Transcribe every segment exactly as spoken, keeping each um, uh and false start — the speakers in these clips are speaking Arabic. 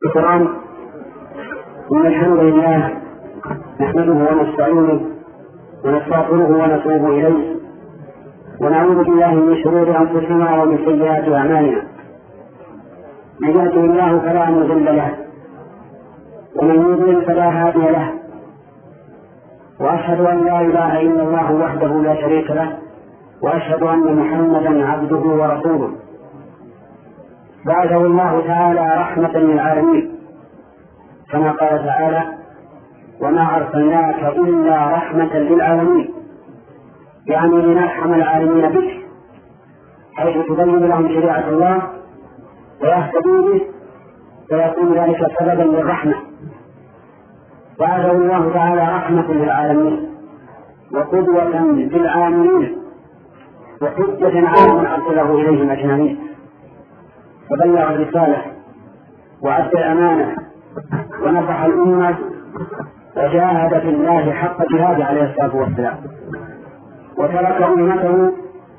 الكرام، إن الحمد لله نحمده ونستعينه ونستغفره ونتوب إليه، ونعوذ بالله من شرور أنفسنا ومن سيئات أعمالنا. من يهده الله فلا مضل له، ومن يضلل فلا هادي له، وأشهد أن لا إله إلا الله وحده لا شريك له، وأشهد أن محمدا عبده ورسوله. بعثه الله تعالى رحمة للعالمين، كما قال تعالى: وما أرسلناك إلا رحمة للعالمين، يعني لنرحم العالمين بك، حيث تبين لهم شريعة الله ويهتدوا به، فيكون ذلك سببا للرحمة. بعثه الله تعالى رحمة للعالمين وقدوة للعاملين وحجة على من أرسله إليهم أجمعين، فبلغ الرسالة وأدى الأمانة ونصح الأمة وجاهد في الله حق جهاده عليه الصلاة والسلام، وترك أمته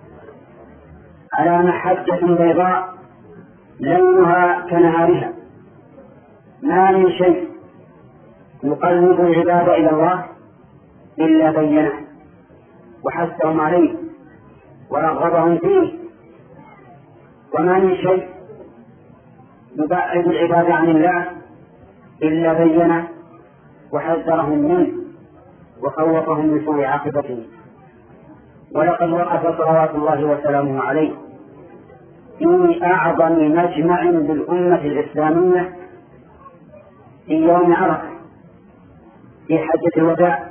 على محجة بيضاء ليلها كنهارها، ما من شيء يقرب العباد إلى الله إلا بينه وحثهم عليه ورغبهم فيه، وما من شيء يبعد العباد عن الله إلا بينه وحذرهم منه وخوفهم من سوء عاقبته. ولقد وقف صلوات الله وسلامه عليه في أعظم مجمع بالأمة الإسلامية في يوم عرفة في حجة الوداع،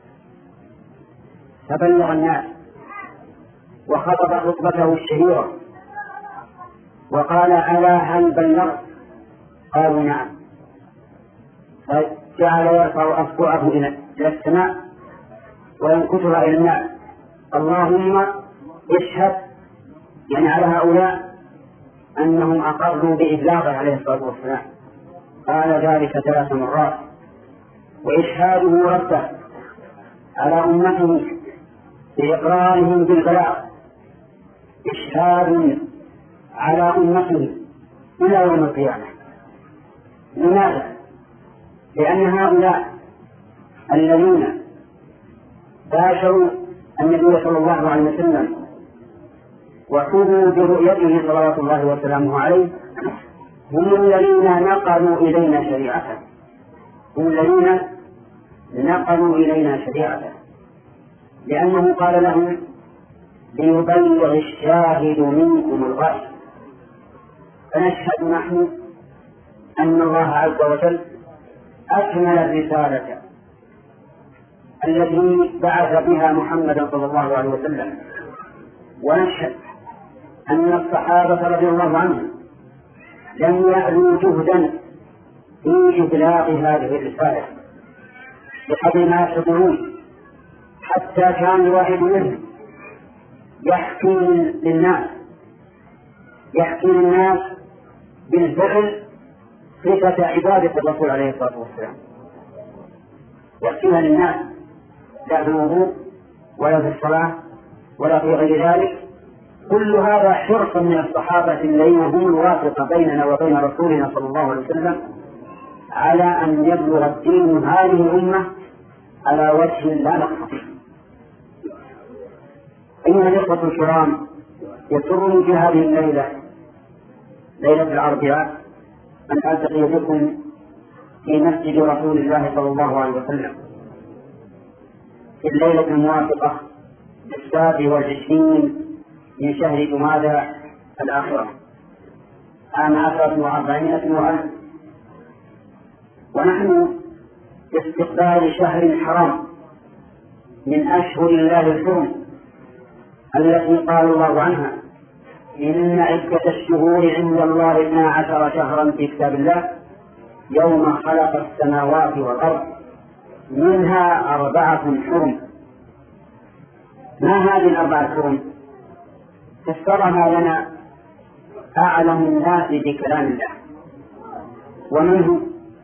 فبلغ الناس وخطب خطبته الشهيرة وقال: ألا هل بلغت؟ قالوا: نعم. فجعل يرفع أصبعه إلى السماء وينكتها إلى الناس: اللهم اشهد، يعني على هؤلاء أنهم أقروا بإبلاغه عليه الصلاة والسلام. قال ذلك ثلاث مرات، وإشهاده رده على أمته بإقرارهم بالبلاغ إشهاد على أمته إلى يوم القيامة. لماذا؟ لأن هؤلاء الذين باشروا النبي صلى الله عليه وسلم وحظوا برؤيته صلوات الله وسلامه عليه هم الذين نقلوا إلينا شريعته، هم الذين نقلوا إلينا شريعته، لأنه قال لهم: ليبلغ الشاهد منكم الغائب. فنشهد نحن أن الله عز وجل أكمل الرسالة التي بعث بها محمدا صلى الله عليه وسلم، ونشهد أن الصحابة رضي الله عنهم لم يألوا جهدا في إبلاغ هذه الرسالة بقدر ما يستطيعون، حتى كان الواحد منهم يحكي للناس يحكي للناس بالفعل صفة عبادة الرسول عليه الصلاة والسلام، يحكيها للناس لا في الوضوء ولا في الصلاة ولا في غير ذلك. كل هذا حرص من الصحابة الذين هم الواسطة بيننا وبين رسولنا صلى الله عليه وسلم على أن يبلغ الدين هذه الأمة على وجه لا نقص. أيها الإخوة الكرام، يسرني في هذه الليلة، ليلة الأربعاء، أن ألتقي بكم في مسجد رسول الله صلى الله عليه وسلم في الليلة الموافقة للسابع والعشرين من شهر جمادى الآخرة عام عشرة وأربعين وألف، ونحن في استقبال شهر حرام من أشهر الله الحرم التي قال الله عنها: إن عدة الشهور عند الله اثنا عشر شهرا في كتاب الله يوم خلق السماوات والأرض منها أربعة حرم. ما هذه الأربعة حرم؟ فسرها لنا أعلم الناس بكلام الله، ومنه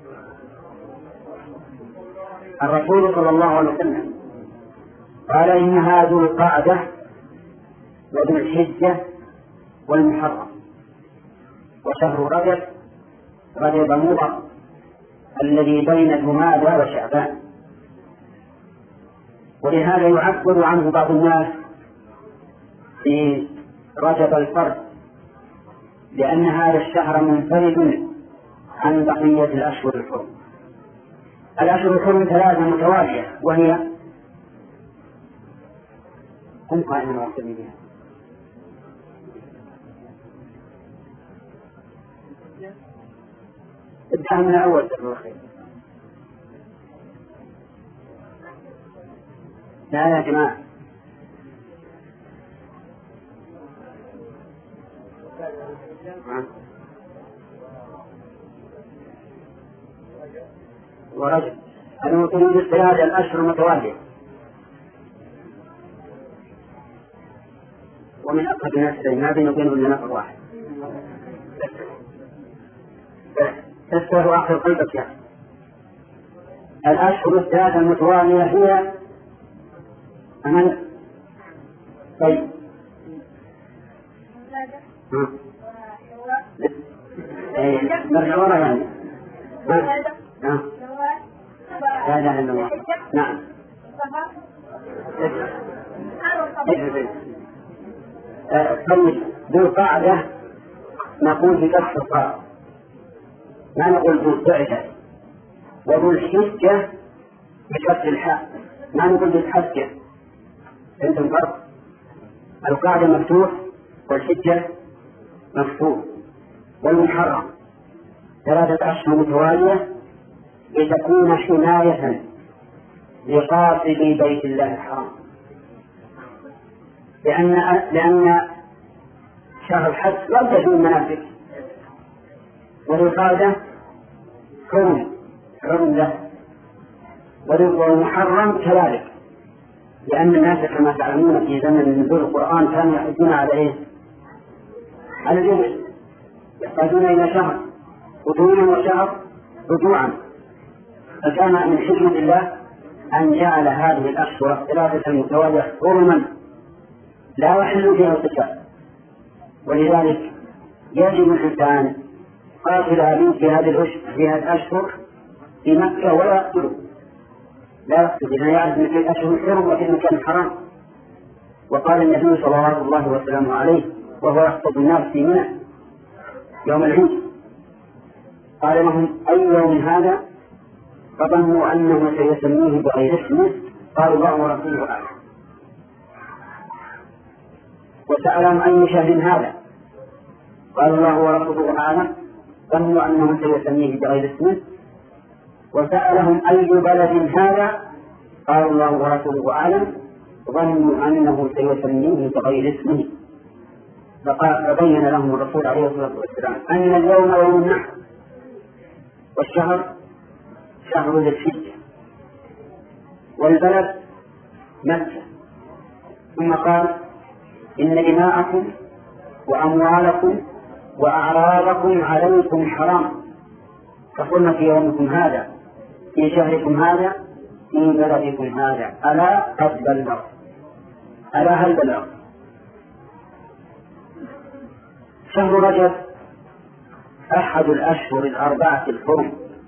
الرسول صلى الله عليه وسلم قال: إنها ذو القعدة وذو الحجة والمحرم وشهر رجب رجب مضر الذي بين جمادى وشعبان. ولهذا يعبر عنه بعض الناس في رجب الفرد، لأن هذا الشهر منفرد عن بقية الأشهر الحرم. الأشهر الحرم ثلاثة متوالية، وهي هم قائمين واقتدي بها. ابدأ من الأول جزاك خير. لا يا جماعة، ورجل أنه تريد الثلاث الأشهر متوالية، ومن أقرب الناس ما بين وبينه إلا نفر واحد. تستوى آخر قلبك يعني. الأشهر الثلاثة المتوالية هي أمن؟ طيب مرجع ورا يعني. لا لا إلا الله. نعم. طيب ذو القعدة نقول بكسر القاف، ما نقول ذو القعدة. وذو الحجة بكسر الحاء، ما نقول بالحجة. عندهم فرق، القاعدة مفتوح والحجة مفتوح. والمحرم ثلاثة أشهر متوالية لتكون حماية لقاصدي بيت الله الحرام، لأن لأن شهر الحج لا تجوز مناسك، وذو القعدة حرم حرم له، والمحرم كذلك، لأن الناس كما تعلمون في زمن نزول القرآن كانوا يحجون على إيه؟ على الجبل، يحتاجون إلى شهر قدوما وشهر رجوعا. فكان من حكمة الله أن جعل هذه الأشهر الثلاثة المتوالية حرما لا يحل فيها القتال، ولذلك يجب الإنسان قاتل أبيه في هذه الأشهر في هذه الأشهر في مكة ولا يقتله، لا يقتل، لأنه يعرف أن في الأشهر الحرم وفي المكان الحرام. وقال النبي صلى الله عليه وسلم عليه وهو يخطب الناس في منى يوم العيد، قال لهم أي يوم هذا؟ فظنوا أنه سيسميه بغير اسمه، قالوا الله ورسوله أعلم. وسألهم أي شهر هذا؟ قالوا الله ورسوله أعلم، ظنوا أنه سيسميه بغير اسمه. وسألهم أي بلد هذا؟ قالوا الله ورسوله أعلم، ظنوا أنه سيسميه بغير اسمه. فبين لهم الرسول عليه الصلاة والسلام أن اليوم يوم النحر، والشهر شهر ذي الحجة، والبلد مكة. ثم قال إن دماءكم وأموالكم وأعراضكم عليكم حرام كحرمة في يومكم هذا في شهركم هذا في بلدكم هذا. ألا قد بلغ، ألا هل بلغ؟ شهر رجب أحد الأشهر الأربعة الحرم،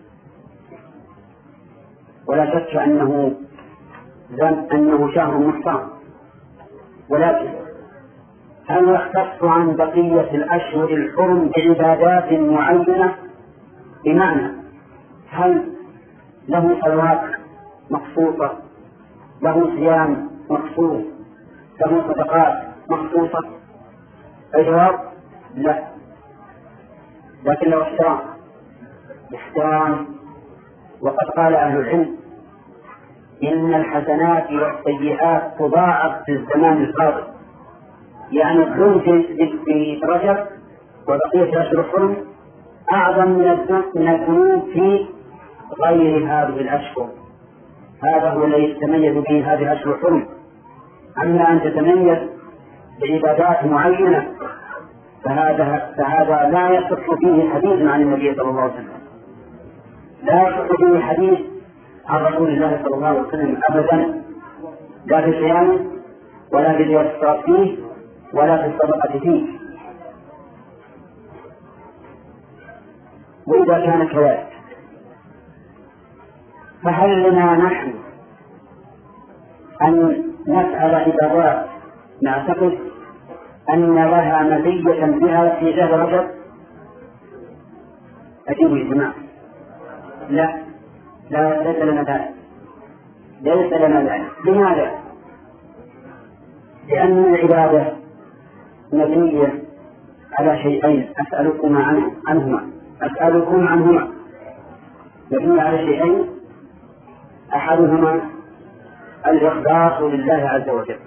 ولا شك أنه أنه شهر محترم، ولكن هل يختص عن بقية الأشهر الحرم بعبادات معينة؟ بمعنى هل له صلوات مخصوصة، له صيام مخصوص، له صدقات مخصوصة؟ الجواب لا، لكن له احترام احترام وقد قال أهل العلم إن الحسنات والسيئات تضاعف في الزمان القادم، يعني الظلم في رجب وبقية الأشهر الحرم أعظم من الذنوب في غير هذه الأشهر. هذا هو الذي يتميز به هذه الأشهر الحرم. أما أن تتميز بعبادات معينة فهذا فهذا لا يصح فيه حديث عن النبي صلى الله عليه وسلم، لا يصح فيه حديث عن رسول الله صلى الله عليه وسلم أبدا، لا في الصيام ولا في الصلاة فيه ولا في الصدقة فيه. وإذا كان كذلك فهل لنا نحن أن نفعل عبادات نعتقد أن لها مزية بها في هذا الرجل؟ أجيبوا يا جماعة. لا لا ليس لنا ذلك، ليس لنا ذلك. لماذا؟ لأن العبادة مبنية على شيئين أسألكم عنهما أسألكم عنهما مبنية على شيئين، أحدهما الإخلاص لله عز وجل،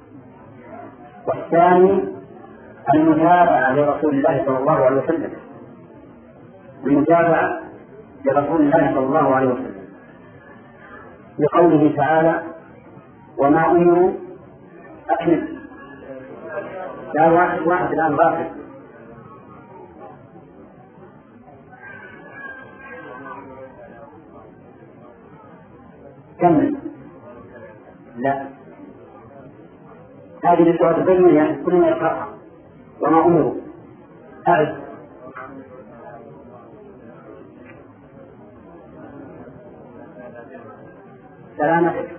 والثاني المتابعة لرسول الله صلى الله عليه وسلم المتابعة لرسول الله صلى الله عليه وسلم لقوله تعالى وما أمروا أكمل. لا واحد واحد الآن غافل. كمل. لا هذه السورة تبين يعني كلنا يقرأها وما أمروا أعد سلامتك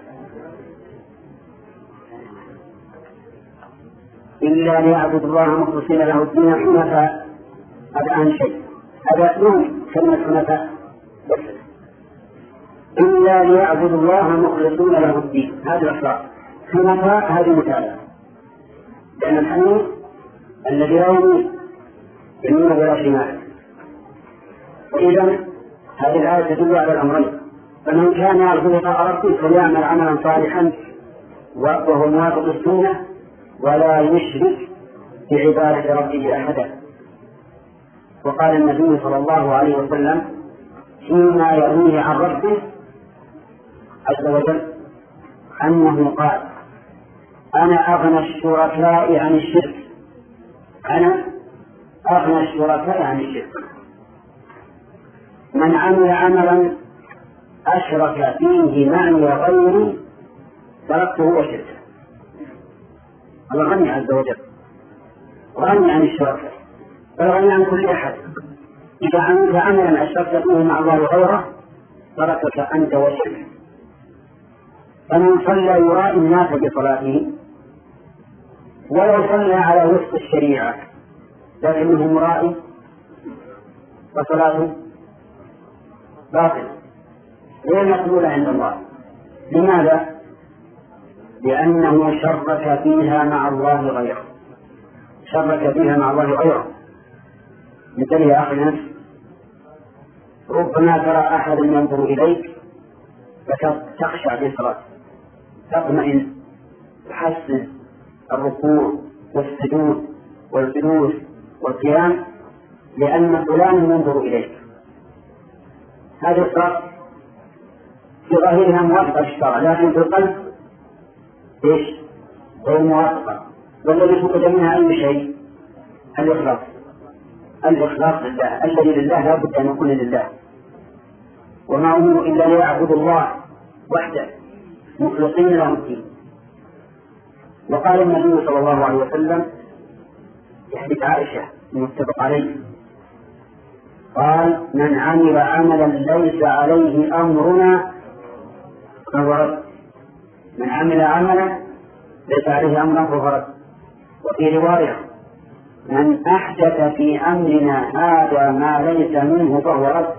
إلا ليعبد الله مخلصين له الدين حنفاء. هذا أهم شيء، هذا نوم كلمة حنفاء إلا ليعبد الله مخلصين له الدين، هذا الإخلاص. حنفاء هذه متابعة، لأن الحنيف الذي يوم يمين ولا شمال. وإذا هذه الآية تدل على الأمرين، فمن كان يرجو لقاء ربه فليعمل عملا صالحا وهو موافق السنة ولا يشرك بعبادة ربه أحدا. وقال النبي صلى الله عليه وسلم فيما يرويه عن ربه عز وجل أنه قال أنا أغنى الشركاء عن الشرك أنا أغنى الشركاء عن الشرك من عمل عملا أشرك فيه معي غيري تركته وشركه. الله غني عز وجل غني عن الشركاء بل غني عن كل أحد. إذا عملت عملا أشركت فيه مع الله غيره تركك أنت وشركه. فمن صلى يرائي الناس بصلاته ولو صلى على وفق الشريعة لكنه مرائي وصلاته باطل غير مقبولة عند الله. لماذا؟ لأنه شرك فيها مع الله غيره شرك فيها مع الله غيره. مثل يا أخي نفس ربما ترى أحد ينظر إليك فتخشع في صلاة تطمئن تحسن الركوع والسجود والجلوس والقيام لأن فلان ينظر إليك. هذا الصلاة في ظاهرها موافقة للشرع لكن في القلب ايش؟ غير موافقة. والذي فقد منها أي شيء؟ الإخلاص الإخلاص لله الذي لله لا بد أن يكون لله. وما أمروا إلا ليعبدوا الله وحده مخلصين له الدين. وقال النبي صلى الله عليه وسلم في حديث عائشة المتفق عليه قال من عمل عملا ليس عليه أمرنا فهو رد. من عمل عملا ليس عليه أمرنا فهو رد. وفي رواية من أحدث في أمرنا هذا ما ليس منه فهو رد.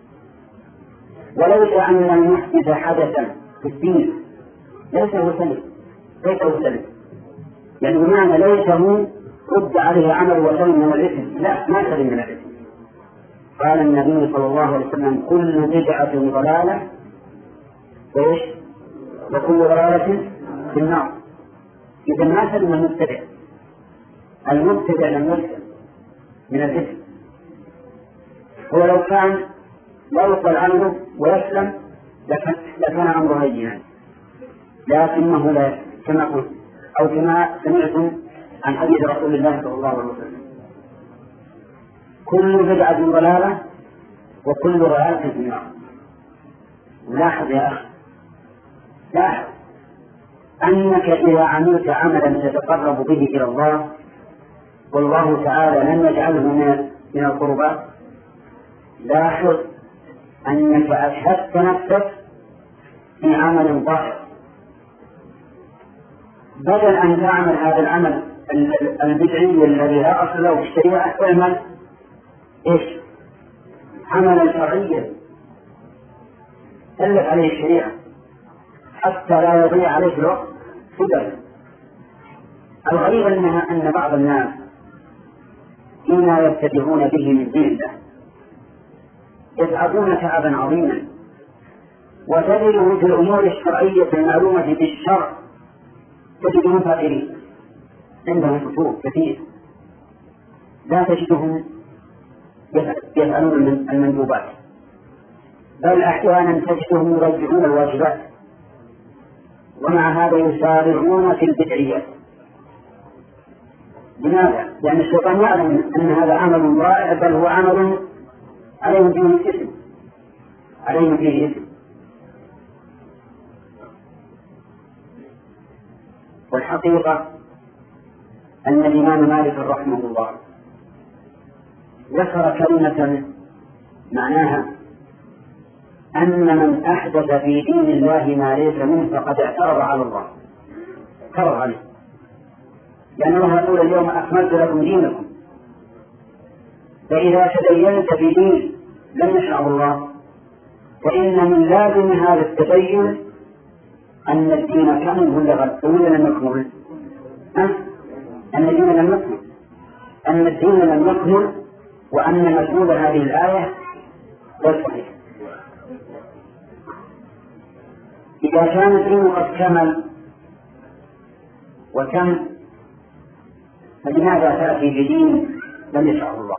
وليس أن المحدث حدثا في الدين ليس هو سلم ليس هو سلم يعني بمعنى ليس هو رد عليه عمل وسلم من الإثم، لا ما سلم من الإثم. قال النبي صلى الله عليه وسلم كل بدعة ضلالة وإيش وكل ضلالة في النار. إذا ما سلم المبتدع المبتدع لم يسلم من الإثم. هو لو كان لا يقبل عنه ويسلم لكان, لكان أمره هينا لكنه لا كما قلت أو كما سمعتم عن حديث رسول الله صلى الله عليه وسلم كل بدعة ضلالة وكل ضلالة في النار. لاحظ يا أخي لاحظ أنك إذا عملت عملا تتقرب به إلى الله والله تعالى لن يجعله من القربات لاحظ أنك أشهدت نفسك في عمل ظاهر، بدل أن تعمل هذا العمل البدعي الذي لا أصل له في الشريعة، تعمل إيش؟ عملا شرعيا تلف عليه الشريعة حتى لا يضيع عليه الوقت سدى. الغريب أنها أن بعض الناس فيما يتبعون به من دين الله يتعبون تعبا عظيما، وتجدهم في الأمور الشرعية المعلومة بالشرع تجدهم فقيرين، عندهم فتور كثير، لا تجدهم يفعلون المندوبات، بل أحيانا تجدهم يرجعون الواجبات، ومع هذا يسارعون في البدعيات. لماذا؟ لأن الشيطان يعلم أن هذا عمل رائع، بل هو عمل عليه فيه إثم، عليه فيه إثم. والحقيقة أن الإمام مالك رحمه الله ذكر كلمة معناها أن من أحدث في دين الله ما ليس منه فقد اعترض على الله، اعترض عليه، لأن الله يقول اليوم أكملت لكم دينكم، فإذا تدينت في دين لم يشرعه الله، فإن من لازم هذا التدين أن الدين كامل ولا غد ولا لم يكمل؟ أن الدين لم يكمل، أن الدين لم يكمل، وأن مفهوم هذه الآية غير صحيح. إذا كان الدين قد كمل وكم، فلماذا تأتي بدين لم يشرعه الله؟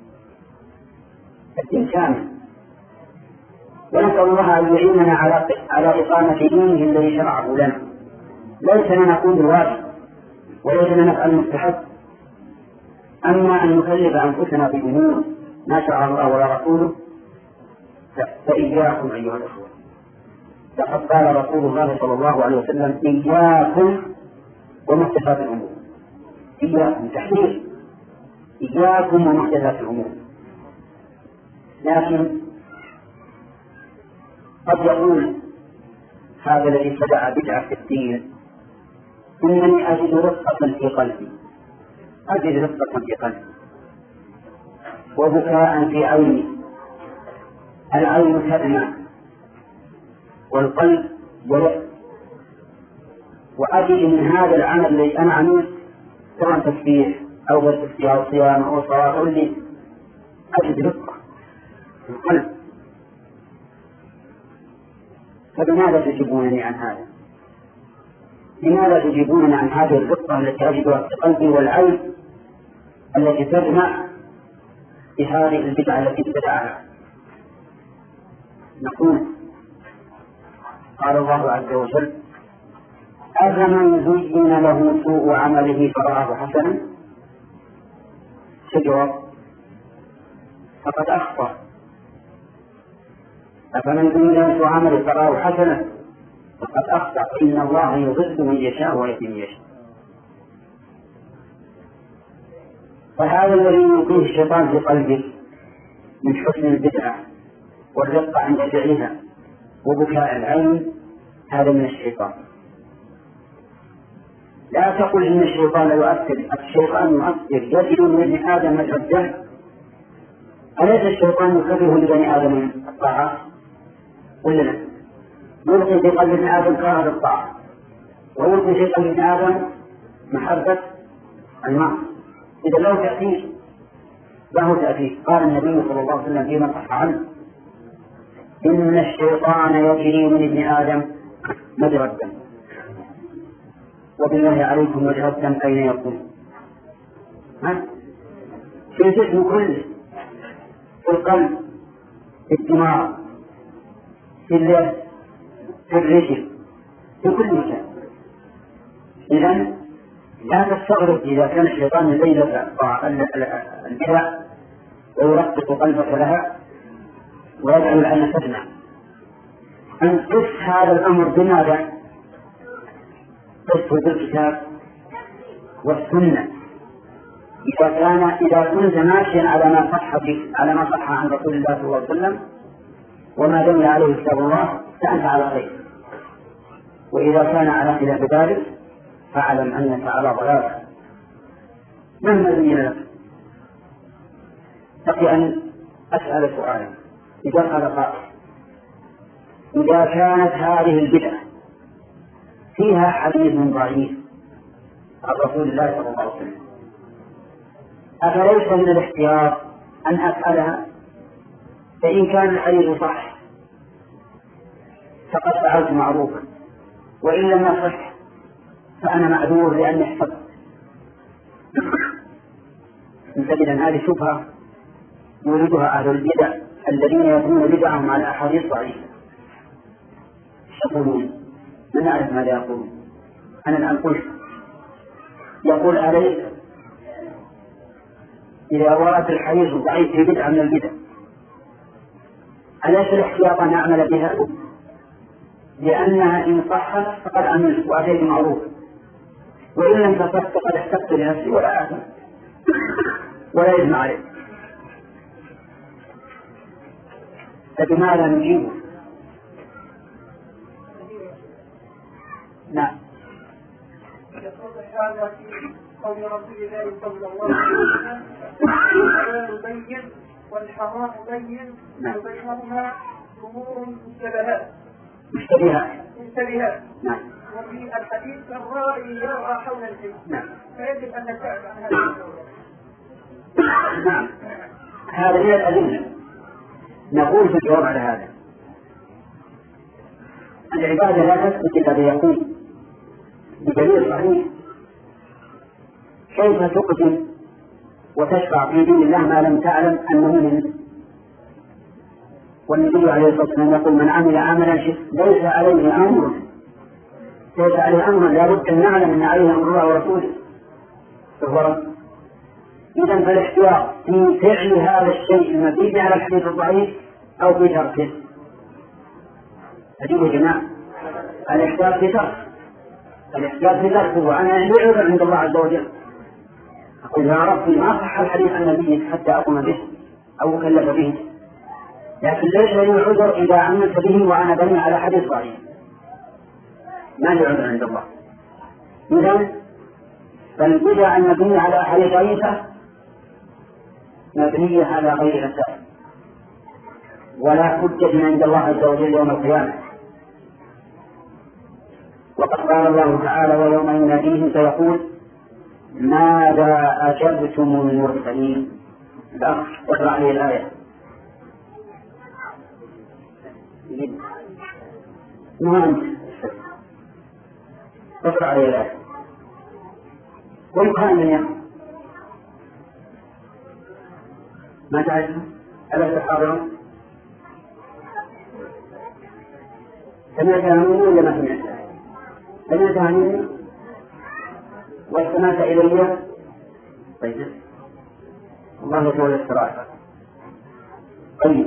الدين كامل، ونسأل الله أن يعيننا على على إقامة دينه الذي شرعه لنا، ليس لنا نقول بالواجب وليس لنا نفعل المستحب، أما أن نكلف أنفسنا بأمور ما شرع الله ولا رسوله فإياكم أيها الأخوة. لقد قال رسول الله صلى الله عليه وسلم: إياكم ومحدثات الأمور. إياكم تحذير، إياكم ومحدثات الأمور. لكن قد يقول هذا الذي ابتدع بدعة في الدين: إنني أجد رفقة في قلبي، أجد رفقة في قلبي وبكاء في عيني، العين تدمع والقلب يلح، وأجد من هذا العمل الذي أنا عملت سواء تسبيح أو غير تسبيح أو صيام أو صلاة أو لي، أجد رفقة في القلب. فلماذا تجيبونني عن هذا؟ لماذا تجيبونني عن هذه الرفقة التي أجدها في قلبي والعين التي تدمع بهذه البدعة التي ابتدعها؟ نقول: قال الله عز وجل: أفمن زين له سوء عمله فرآه حسنا؟ شجرة فقد أخطأ. أفمن زين له سوء عمله فرآه حسنا فقد أخطأ، إن الله يضل من يشاء ويهدي من يشاء. فهذا الذي يلقيه الشيطان في قلبك من حسن البدعة والرقة عند فعلها وبكاء العين، هذا من الشيطان. لا تقل إن الشيطان لا يؤثر، الشيطان يؤثر، يجد من ابن آدم الدم. أليس الشيطان يكره لبني آدم الطاعة ولا لا؟ يلقي في قلب ابن آدم كراهة الطاعة، ويلقي في قلب ابن آدم محبة المعصية. إذا له تأثير، له تأثير. قال النبي صلى الله عليه وسلم فيما صح عنه: إن الشيطان يجري من ابن آدم مجرى الدم. وبالله عليكم مجرى الدم أين يكون؟ ها؟ في الجسم كله، في القلب، في الدماغ، في اليد، في الرجل، في كل مكان. إذن لا تستغرب إذا كان الشيطان يزيد البدع ويرقق قلبك لها ويجعل العين تدمع. أن قس هذا الأمر بماذا؟ قسه بالكتاب والسنة، إذا كان إذا كنت ماشيا على ما صح على ما صح عن رسول الله صلى الله عليه وسلم وما دل عليه كتاب الله فأنت على خير، وإذا كان على خلاف ذلك فاعلم أنك على ضلال مهما زين لك. بقي أن أسأل سؤالا، إذا قال قائل إذا كانت هذه البدعة فيها حديث ضعيف عن رسول الله صلى الله عليه وسلم أفليس من الاحتياط أن أسألها؟ فإن كان الحديث صح فقد فعلت معروفا، وإن لم يصح فأنا معذور لأني احتفظت. مثلا هذه شبهة يريدها أهل البدع الذين يكون بدعهم على أحاديث ضعيفة. يقولون ما نعرف ماذا يقولون. أنا الآن قلت يقول أليس إذا ورد الحديث الضعيف في بدعة من البدع أليس الاحتياط أن نعمل بها؟ لأنها إن صحت فقد عملت وأتيت معروف، وإن لم تصح فقد احتجت لنفسي ولا أعلم ولا يجمع عليه. فبماذا نجيبه؟ نعم. هذا في قول رسول الله صلى الله عليه وسلم الحلال بين والحرام بين وبينهما أمور مشتبهات مشتبهات مشتبهات نعم. وفي الحديث الرائي يرعى حول الجن نعم. فيجب أن نبتعد عن هذا الدولة. نعم. هذا من الأدلة. نقول في الجواب على هذا العبادة لا تثبت إلا بيقين بدليل صحيح. كيف تقسم وتشفع في دين الله ما لم تعلم أنه منه؟ والنبي عليه الصلاة والسلام يقول من عمل عملا ليس عليه أمر ليس عليه أمر لا بد أن نعلم أن عليه أمر الله ورسوله فهو رب. إذن فالاحتياط في فعل هذا الشيء المبني على الحديث الضعيف أو في تركه. أجيب يا جماعة الاحتياط في ترك الاحتياط في تركه وأنا أعذر عند الله عز وجل. أقول يا ربي ما صح الحديث عن نبيك حتى أقوم به أو أكلف به، لكن ليس لي عذر إذا عملت به وأنا بني على حديث ضعيف، ما لي عذر عند الله. إذن فالبدع المبنية على أحاديث ضعيفة مبنية على غير أساس ولا حجة عند الله عز وجل يوم القيامة. وقد قال الله تعالى ويوم يناديهم فيقول ماذا أجبتم المرسلين. لا اقرأ عليه الآية. ما أنت اقرأ عليه الآية. والقرآن من يقرأ ما تعرف ألا تحاضرون سمعتها مني ولا ما سمعتها؟ سمعتها مني واستمعت إلي. طيب الله يقول الصراحة. طيب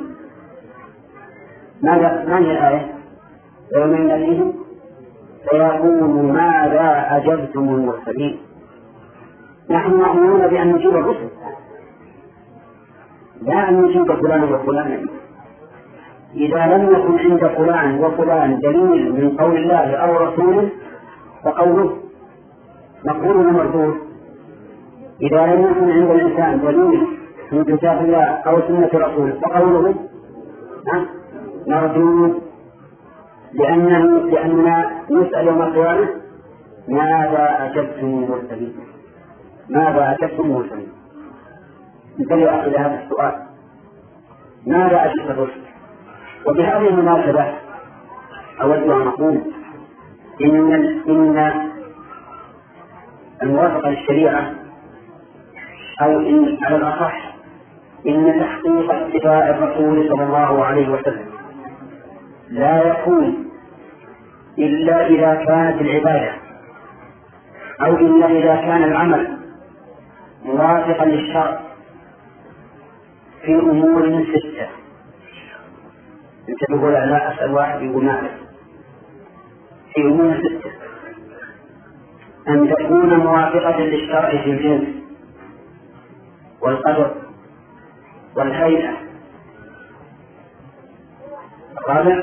ماذا ما هي الآية؟ يوم يناديهم فيقول ماذا أجبتم المرسلين. نحن مأمورون بأن نجيب الرسل لا أن نجيب فلان وفلان. إذا لم يكن عند فلان وفلان دليل من قول الله أو رسوله فقوله مقبول ومردود. إذا لم يكن عند الإنسان دليل من كتاب الله أو سنة رسوله فقوله مردود، لأنه لأننا نسأل يوم القيامة ماذا أجبتم المرسلين ماذا أجبتم المرسلين. انتبه إلى هذا السؤال ماذا أجبت الرسل. وبهذه المناسبة أود أن أقول إن إن الموافقة للشريعة أو إن على الأصح إن تحقيق اتباع الرسول صلى الله عليه وسلم لا يكون إلا إذا كانت العبادة أو إلا إذا كان العمل موافقا للشرع في أمور ستة. أنت تقول لا أسأل واحد يقول نعم في أمور ستة: أن تكون موافقة للشرع في الجنس والقدر والهيئة. الرابع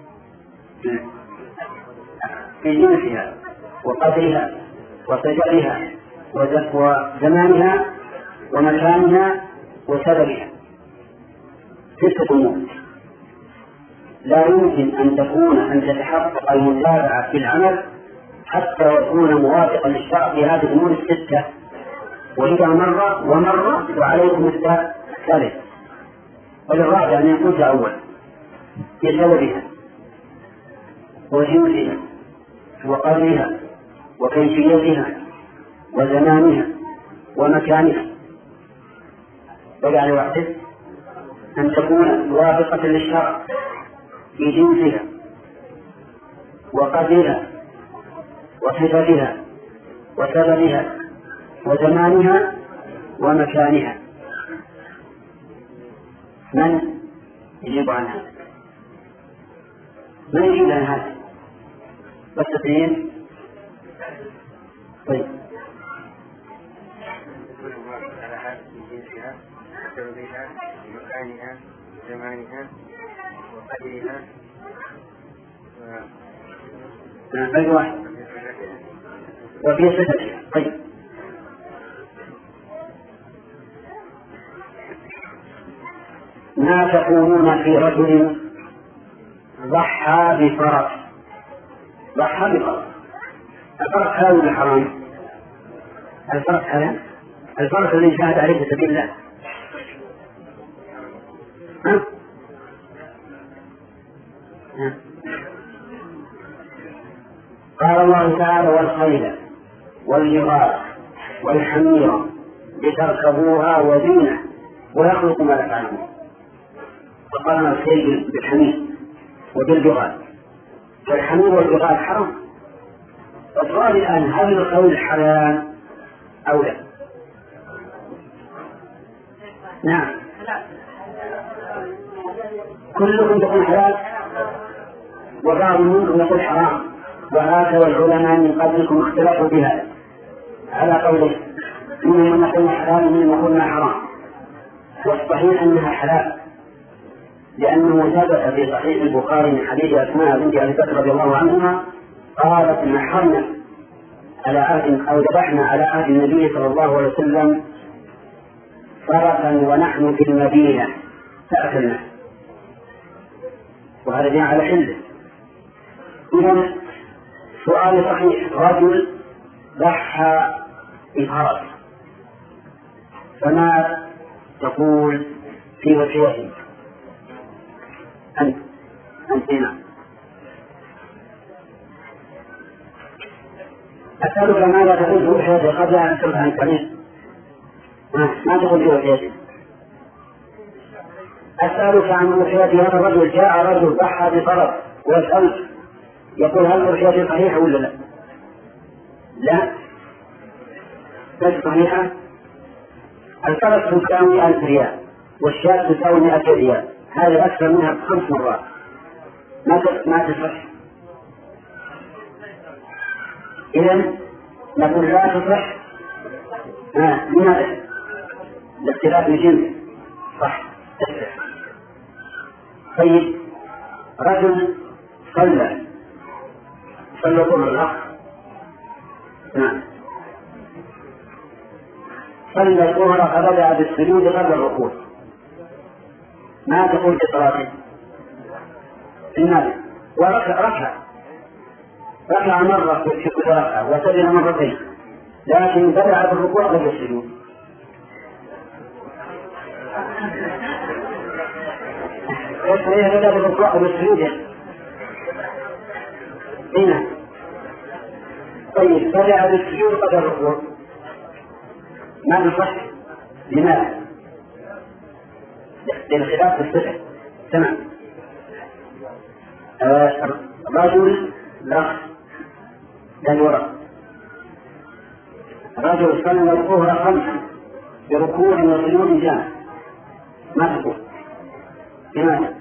في جنسها وقدرها وصفاتها وزمانها ومكانها وسببها. ستة أمور لا يمكن أن تكون أن تتحقق المتابعة في العمل حتى يكون موافقا للشرع في هذه الأمور الستة، وإذا مر ومر وعليكم الثالث. وللرابع أن يكون أول بسببها وجنسها وقدرها وكيفيتها وزمانها ومكانها. وجعل وحده أن تكون موافقة للشرع في جنسها وقدرها وصفتها وسببها وزمانها ومكانها. من يجيب عن هذا؟ من يجيب عن هذا؟ بس اثنين. طيب سببها ومكانها وزمانها وقدرها و... واحد وفي صفتها. طيب ما تقولون في رجل ضحى بفرس؟ ضحى بفرس، الفرس حلال ولا حرام؟ الفرس حلال. الفرس الذي شاهد عليه في سبيل الله. ها؟ ها؟ قال الله تعالى والخيل والجبال والحمير لتركبوها وزينة ويخلق ما لا تعلمون. فقال الخيل بالحمير وبالجبال، فالحمير والجبال حرام. السؤال الآن هل الخيل حلال أو لا؟ نعم كلكم تقول حلال وبعض منكم يقول حرام، وهكذا العلماء من قبلكم اختلفوا بها على قوله، منهم من يقول حلال ومنهم من يقول حرام. والصحيح أنها حلال، لأنه ثبت في صحيح البخاري من حديث أسماء بنت أبي بكر رضي الله عنهما قالت نحرنا على عهد أو ذبحنا على عهد النبي صلى الله عليه وسلم فرسا ونحن في المدينة فأكلنا، وهذا جاء على حله. إذن سؤال صحيح، رجل ضحى بفرس، فما تقول في وصيته أنت أنت هنا؟ أسألك ماذا تقول في وصيته قبل أن أسألك عن قليل؟ ما تقول في وصيته؟ أسألك عن وصيته. هذا الرجل جاء رجل ضحى بفرس ويسألك يقول هل وصيته صحيحة ولا لا؟ لا ليست صحيحة. الفرس تساوي ألف ريال والشاة تساوي مئة ريال، هذا أكثر منها بخمس مرات، ما ما تصح. إذن نقول لا تصح. آه. لماذا؟ لاختلاف الجنس. صح. طيب رجل صلى صلى الظهر الأخ نعم صلى الظهر فبدأ بالسجود قبل الركوع، ما تقول في صلاته؟ النبي وركع ركع ركع مرة في كل ركعة وسجد مرتين، لكن بدأ بالركوع قبل السجود. وصحيح بدأ بالركوع قبل السجود هنا. طيب بدأ بالسجود قبل الركوع ما نصح. لماذا؟ للخلاف في الصفة. تمام. آه رجل لا لا يرى رجل صلى الظهر خمسا بركوع وسجود جامع، ما تقول؟ لماذا؟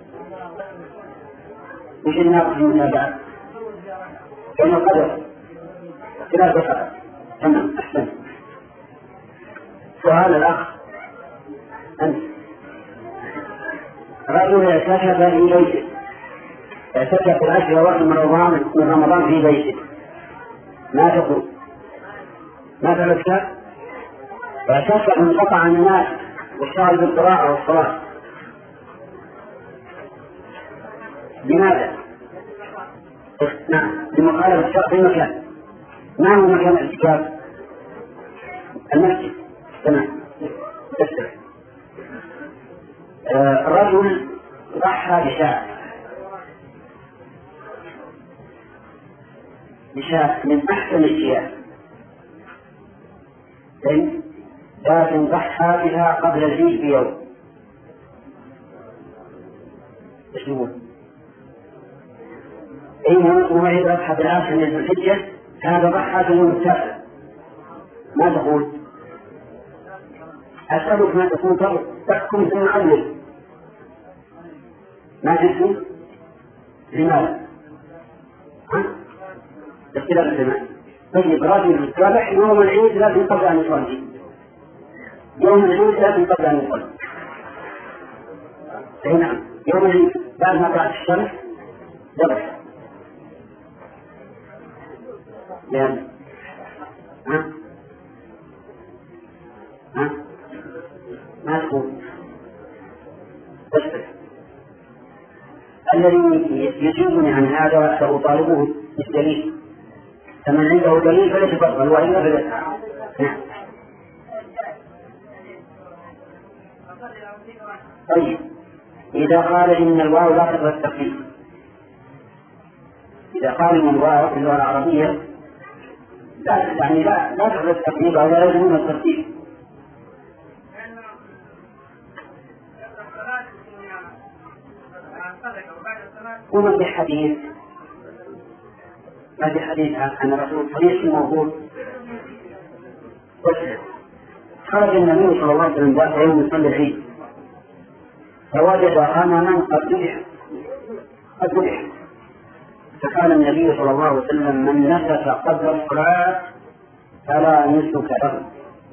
وش الناقص من هذا؟ كما قدر ثلاثة ساعات. تمام أحسن. سؤال الأخ رجل اعتكف في بيته، اعتكف العشر أواخر من رمضان من رمضان في بيته، ما تقول؟ ما تذكر؟ اعتكف انقطع عن الناس واشتغل بالقراءة والصلاة. لماذا؟ نعم، لمخالفة الشرع في مكان. ما هو مكان الاعتكاف؟ المسجد. تمام. آه رجل ضحى بشاة بشاة من أحسن الشياه، لكن ضحى بها قبل العيد بيوم. ايش نقول؟ إنه موعد ضحى بالعاشر من الحجة، هذا ضحى في يوم التاسع. ما تقول؟ أسألك ما تكون تحكم ثم علم. ما تحكم؟ لماذا؟ ها؟ اختلاف الزمان. طيب رجل الذبح يوم العيد لازم قبل أن يصلي، يوم العيد لازم قبل أن يصلي. نعم، يوم العيد بعد ما طلعت الشمس ذبح. يعني ها؟ ها؟ ما تقول؟ الذي يجيبني عن هذا سأطالبه بالدليل، فمن عنده دليل فليتفضل وإلا فليسعى. نعم. طيب إذا قال إن الواو لا تقبل التقديم، إذا قال إن الواو في اللغة العربية لا يعني لا لا تقبل التقديم أو لا يلزم التقديم. وما في حديث ما في حديث عن الرسول صريح موجود. خرج النبي صلى الله عليه وسلم ذات يوم يصلي العيد فوجد غنما قد ذبح قد ذبح فقال النبي صلى الله عليه وسلم: من نسك قبل الصلاة فلا نسك له،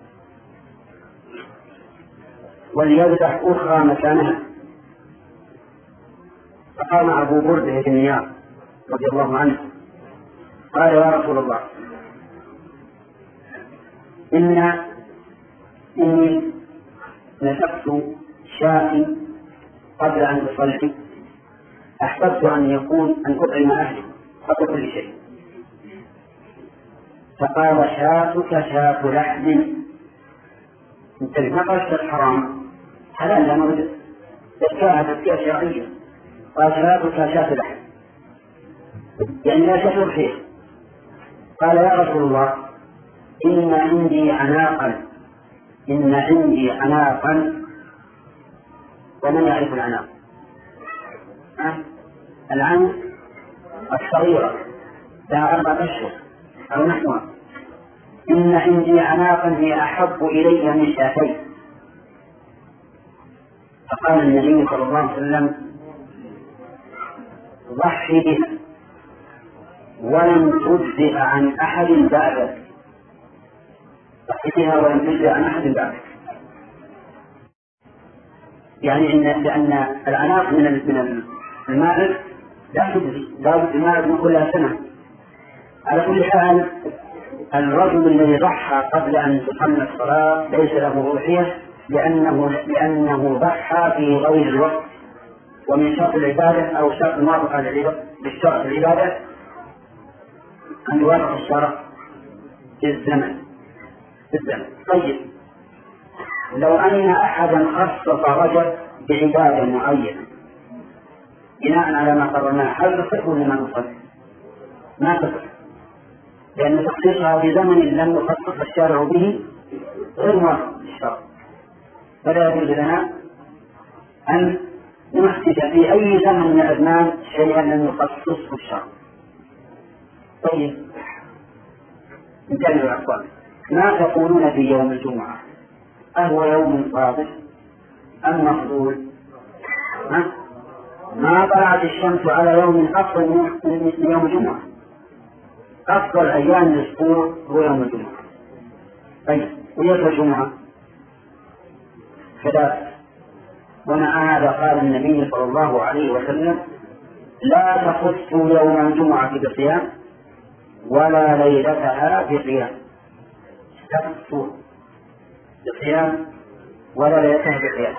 وليذبح أخرى مكانها. فقام أبو بردة بن نيار رضي الله عنه قال: يا رسول الله، إن إني نسكت شاة قبل أن أصلي، أحببت أن يكون أن أطعم أهلي قبل كل شيء. فقال: شاتك شاة لحم. انت ما قلت حرام، حلال لا موجود، تذكرها تذكير شرعية. قال: شاتك شاة لحم، يعني لا شكر فيه. قال: يا رسول الله، إن عندي عناقا إن عندي عناقا ومن يعرف العناق؟ أه؟ العنق الصغيرة لها أربعة أشهر أو نحوها. إن عندي عناقا هي أحب إلي من شاتين. فقال النبي صلى الله عليه وسلم: ضحي بها ولن تجزئ عن أحد بعدك. ضحي بها ولن تجزئ عن أحد بعدك، يعني إن لأن العناق من من الماء لا تجزي، لا بد الماء من كل سنة. على كل حال الرجل الذي ضحى قبل أن تصلى الصلاة ليس له روحية، لأنه لأنه ضحى في غير الوقت، ومن شرط العبادة أو شرط الموافقة للشرع العبادة أن يوافق الشرع في الزمن في الزمن. طيب لو أن أحدا خصص رجل بعبادة معينة بناء على ما قررناه، هل تصح ولا ما تصح؟ ما تصح، لأن تخصيصها في زمن لم يخصص الشارع به غير موافق للشرع، فلا يجوز لنا أن نحدث في أي زمن من الأزمان شيئا لم يخصصه الشرع. طيب نتابع الأقوال. ما تقولون في يوم الجمعة؟ أهو يوم فاضل أم مفضول؟ ما طلعت الشمس على يوم أفضل من يوم الجمعة. أفضل أيام الأسبوع هو يوم الجمعة. طيب ويوم الجمعة ثلاثة: ومع هذا قال النبي صلى الله عليه وسلم لا تخصوا يوم الجمعة بصيام ولا ليلتها بقيام. لا تخصوا بصيام ولا ليلتها بقيام.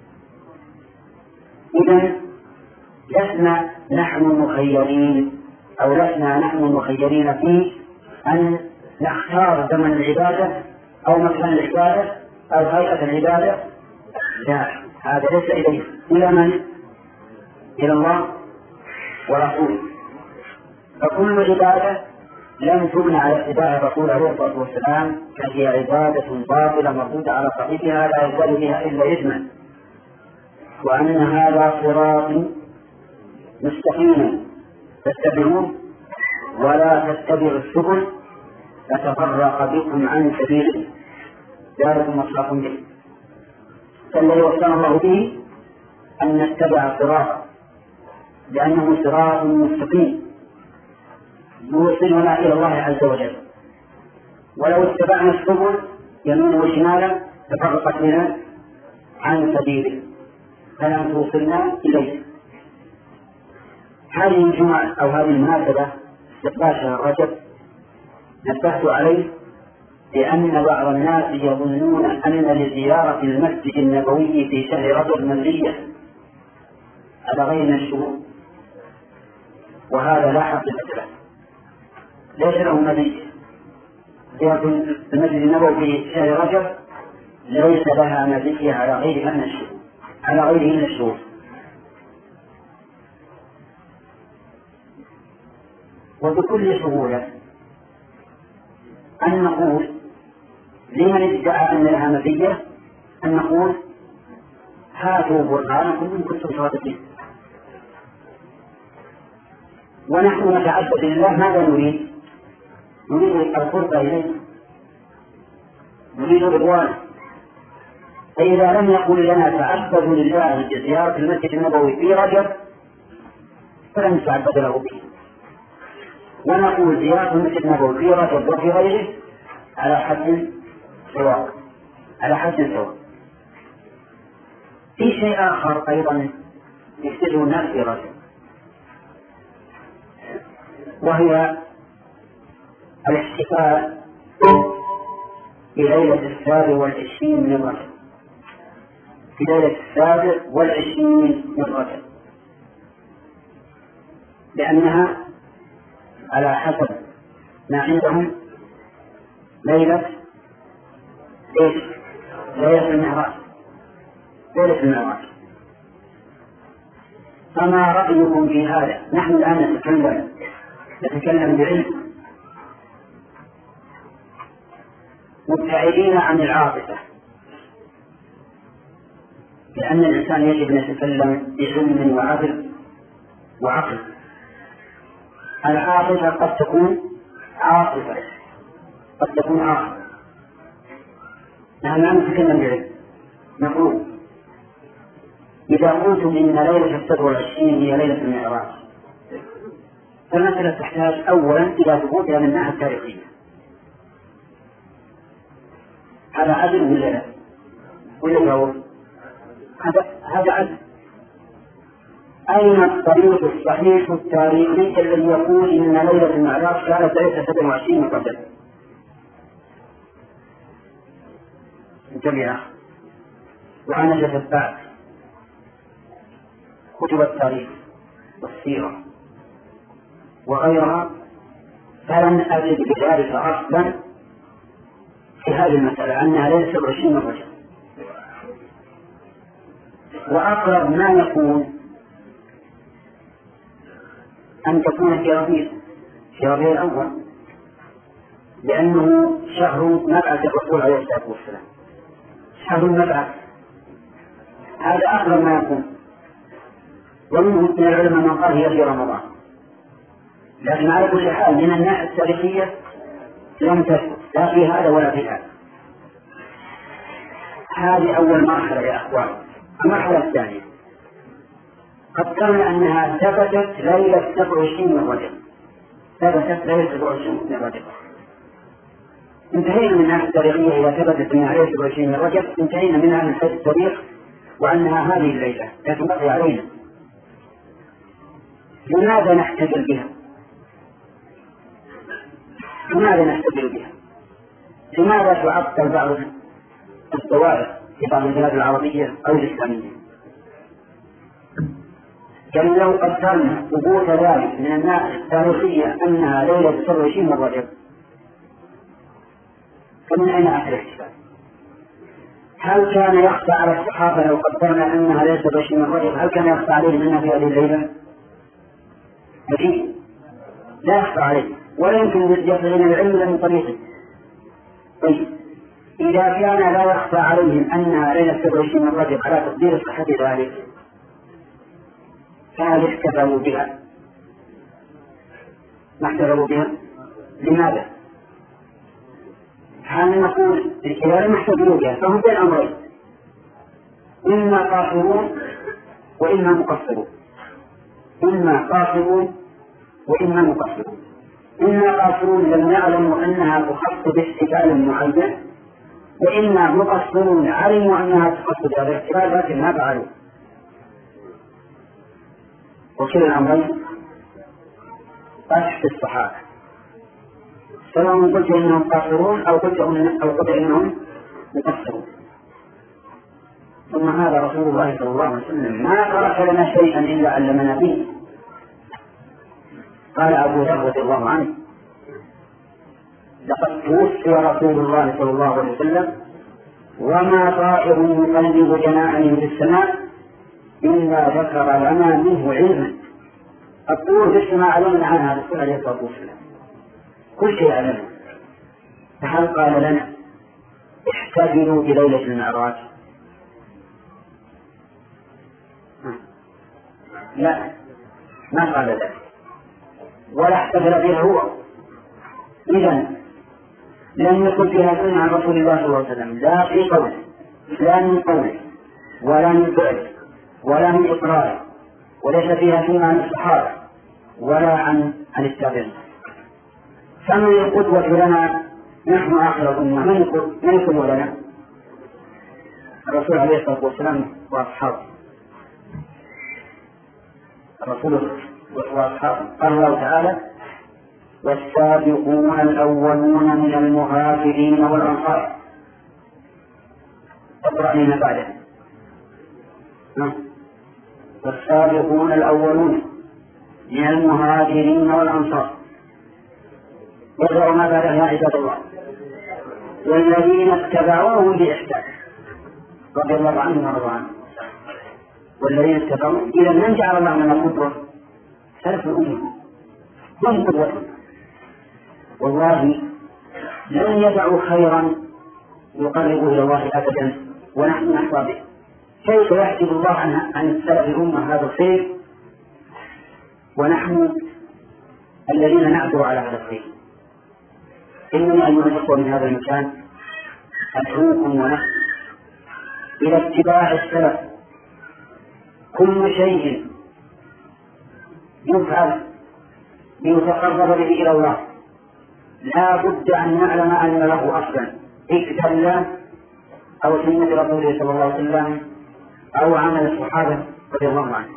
إذن لسنا نحن مخيرين أو لسنا نحن مخيرين في أن نختار زمن العبادة أو مكان العبادة أو هيئة العبادة. لا، هذا ليس إليه، إلى من؟ إلى الله ورسوله. فكل عبادة لم تبنى على اتباع الرسول عليه الصلاة والسلام فهي عبادة باطلة مردودة على صاحبها لا يزال بها إلا إثما. وأن هذا صراط مستقيما فاتبعوه ولا تتبعوا السبل فتفرق بكم عن سبيله ذلكم وصاكم به. فالذي وصانا الله به أن نتبع الصراط لأنه صراط مستقيم يوصلنا إلى الله عز وجل. ولو اتبعنا السبل يمين وشمالا تفرقت بنا عن سبيله فلم توصلنا إليه. هذه الجمعة أو هذه المناسبة استقبال شهر رجب نبهت عليه لأن بعض الناس يظنون أن لزيارة المسجد النبوي في شهر رجب مزية على غير الشهور، وهذا لا حقيقة له، ليس له مزية. زيارة المسجد النبوي في شهر رجب ليس لها مزية على غيرها من الشهور على غيره من الشهور. وبكل سهولة أن نقول لمن ادعى أن لها مزية أن نقول هاتوا برهانكم إن كنتم صادقين. ونحن نتعبد لله ماذا نريد؟ نريد القرب إليه، نريد رضوانه. فإذا لم يقل لنا تعبدوا لله بزيارة المسجد النبوي في رجب فلن نتعبد له به، ونقول زيارة المسجد النبوي في رجب وفي غيره على حد سواء على حد سواء. في شيء آخر أيضا يحتاجه الناس في رجب، وهي الاحتفال بليلة السابع والعشرين من رجب في ليلة السابع والعشرين من رجب لأنها على حسب ما عندهم ليلة إيش؟ ليلة المعراج ليلة المعراج. فما رأيكم في هذا؟ نحن الآن نتكلم نتكلم بعلم مبتعدين عن العاطفة، لأن الإنسان يجب أن يتكلم بعلم وعقل وعقل. العاطفة قد تكون عاطفة قد تكون عاطفة. نحن لا نتكلم بعلم، نقول إذا قلتم إن ليلة السبع والعشرين هي ليلة المعراج فالمسألة تحتاج أولا إلى ثبوتها من الناحية التاريخية. هذا عدل ولا لا؟ ولا لا؟ هذا هذا عدل. أين الطريق الصحيح التاريخي الذي يقول إن ليلة المعراج كانت ليلة سبع وعشرين من رجب؟ انتبه. وأنا تتبعت كتب التاريخ والسيرة وغيرها فلن أجد بذلك أصلا في هذه المسألة أنها ليلة سبع وعشرين من رجب. وأقرب ما يكون أن تكون في ربيع في ربيع الأول لأنه شهر مبعث الرسول عليه الصلاة والسلام، شهر المبعث. هذا أقرب ما يكون. ومنهم من العلماء من قال هي في رمضان، لكن على كل حال من الناحية التاريخية لم تثبت لا في هذا ولا في هذا. هذه أول مرحلة يا أخوان. المرحلة الثانية قدرنا أنها ثبتت ليلة سبع وعشرين من رجب ثبتت ليلة سبع وعشرين من رجب. انتهينا من الناحية التاريخية إذا ثبتت أنها ليلة سبع وعشرين من رجب، انتهينا منها من حيث التاريخ وأنها هذه الليلة التي بقي علينا، لماذا نحتفل بها؟ لماذا نحتفل بها؟ لماذا تعطل بعض الطوائف في بعض البلاد العربية أو الإسلامية؟ كان لو قدرنا ثبوت ذلك من الناحية التاريخية أنها ليلة سبعة وعشرين من رجب، فمن أين أتى الاحتفال؟ هل كان يخفى على الصحابة لو قدرنا أنها ليلة سبعة وعشرين من رجب؟ هل كان يخفى عليهم أنها في هذه الليلة؟ أكيد لا يخفى عليه، ولا يمكن يصلون العلم إلا من طريقه. طيب إذا كان لا يخفى عليهم أنها ليلة سبعة وعشرين من رجب على تقدير صحة ذلك، فهل احتفلوا بها؟ ما احتفلوا بها؟ لماذا؟ هل نقول إذا لم يحتفلوا بها فهم بين أمرين، إما قاصرون وإما مقصرون، إما قاصرون وإما مقصرون. إما قاصرون لم يعلموا أنها تخص باحتفال معين، وإما مقصرون علموا أنها تخص بهذا الاحتفال لكن ما فعلوا. وكلا الأمرين قدح في الصحابة، سواء قلت إنهم قاصرون أو قلت أو قلت إنهم مقصرون. ثم هذا رسول الله صلى الله عليه وسلم ما ترك لنا شيئا إلا علمنا به. قال أبو ذر رضي الله عنه: لقد توفي رسول الله صلى الله عليه وسلم وما طائر يقلب جناحه في السماء إلا ذكر لنا منه علما. الطور في السماء علمنا عنها رسول عليه الصلاة والسلام، كل شيء علمنا. فهل قال لنا احتفلوا بليلة المعراج؟ لا، ما قال ذلك، ولا احتفل بها هو. إذن لم يكن فيها سنة عن رسول الله صلى الله عليه وسلم، لا في قول لا من قول ولا من فعل ولا من إقرار، وليس فيها سنة عن الصحابة ولا عن عن التابعين. فمن القدوة لنا نحن آخر الأمة؟ من القدوة لنا؟ الرسول عليه الصلاة والسلام وأصحابه. الرسول وأصحابه. قال الله تعالى: والسابقون الأولون من المهاجرين والأنصار. اقرأ لنا بعده. والسابقون الأولون من المهاجرين والأنصار. اقرأوا ما بعدها يا عباد الله. والذين اتبعوهم بإحسان رضي الله عنهم ورضوا عنهم. والذين اتبعوا، إذا من جعل الله من القدوة؟ سلف الأمة هم قدوة. والله لن يدعوا خيرا يقربوا إلى الله أبدا ونحن نحظى به. كيف يحجب الله عن عن سلف الأمة هذا الخير ونحن الذين نعثر على هذا الخير؟ إنني أيها الأخوة من هذا المكان أدعوكم ونحن إلى اتباع السلف. كل شيء يفعل ليتقرب به إلى الله لا بد أن نعلم أن له أصلا، في كتاب الله أو سنة رسوله صلى الله عليه وسلم أو عمل الصحابة رضي الله عنهم.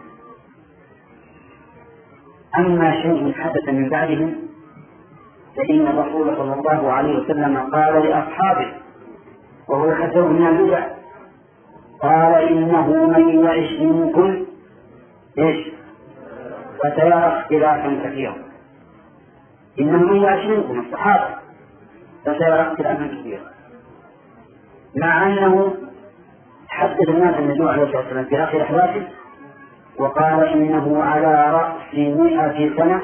أما شيء حدث من بعدهم فإن الرسول صلى الله عليه وسلم قال لأصحابه وهو يحذر من البدع، قال: إنه من يعش منكم إيش فسيرى اختلافا كثيرا. إنه من يعش منكم الصحابة فسيرى اختلافا كثيرا، مع أنه حدث الناس النبي عليه الصلاة والسلام في آخر حياته وقال: إنه على رأس مئة سنة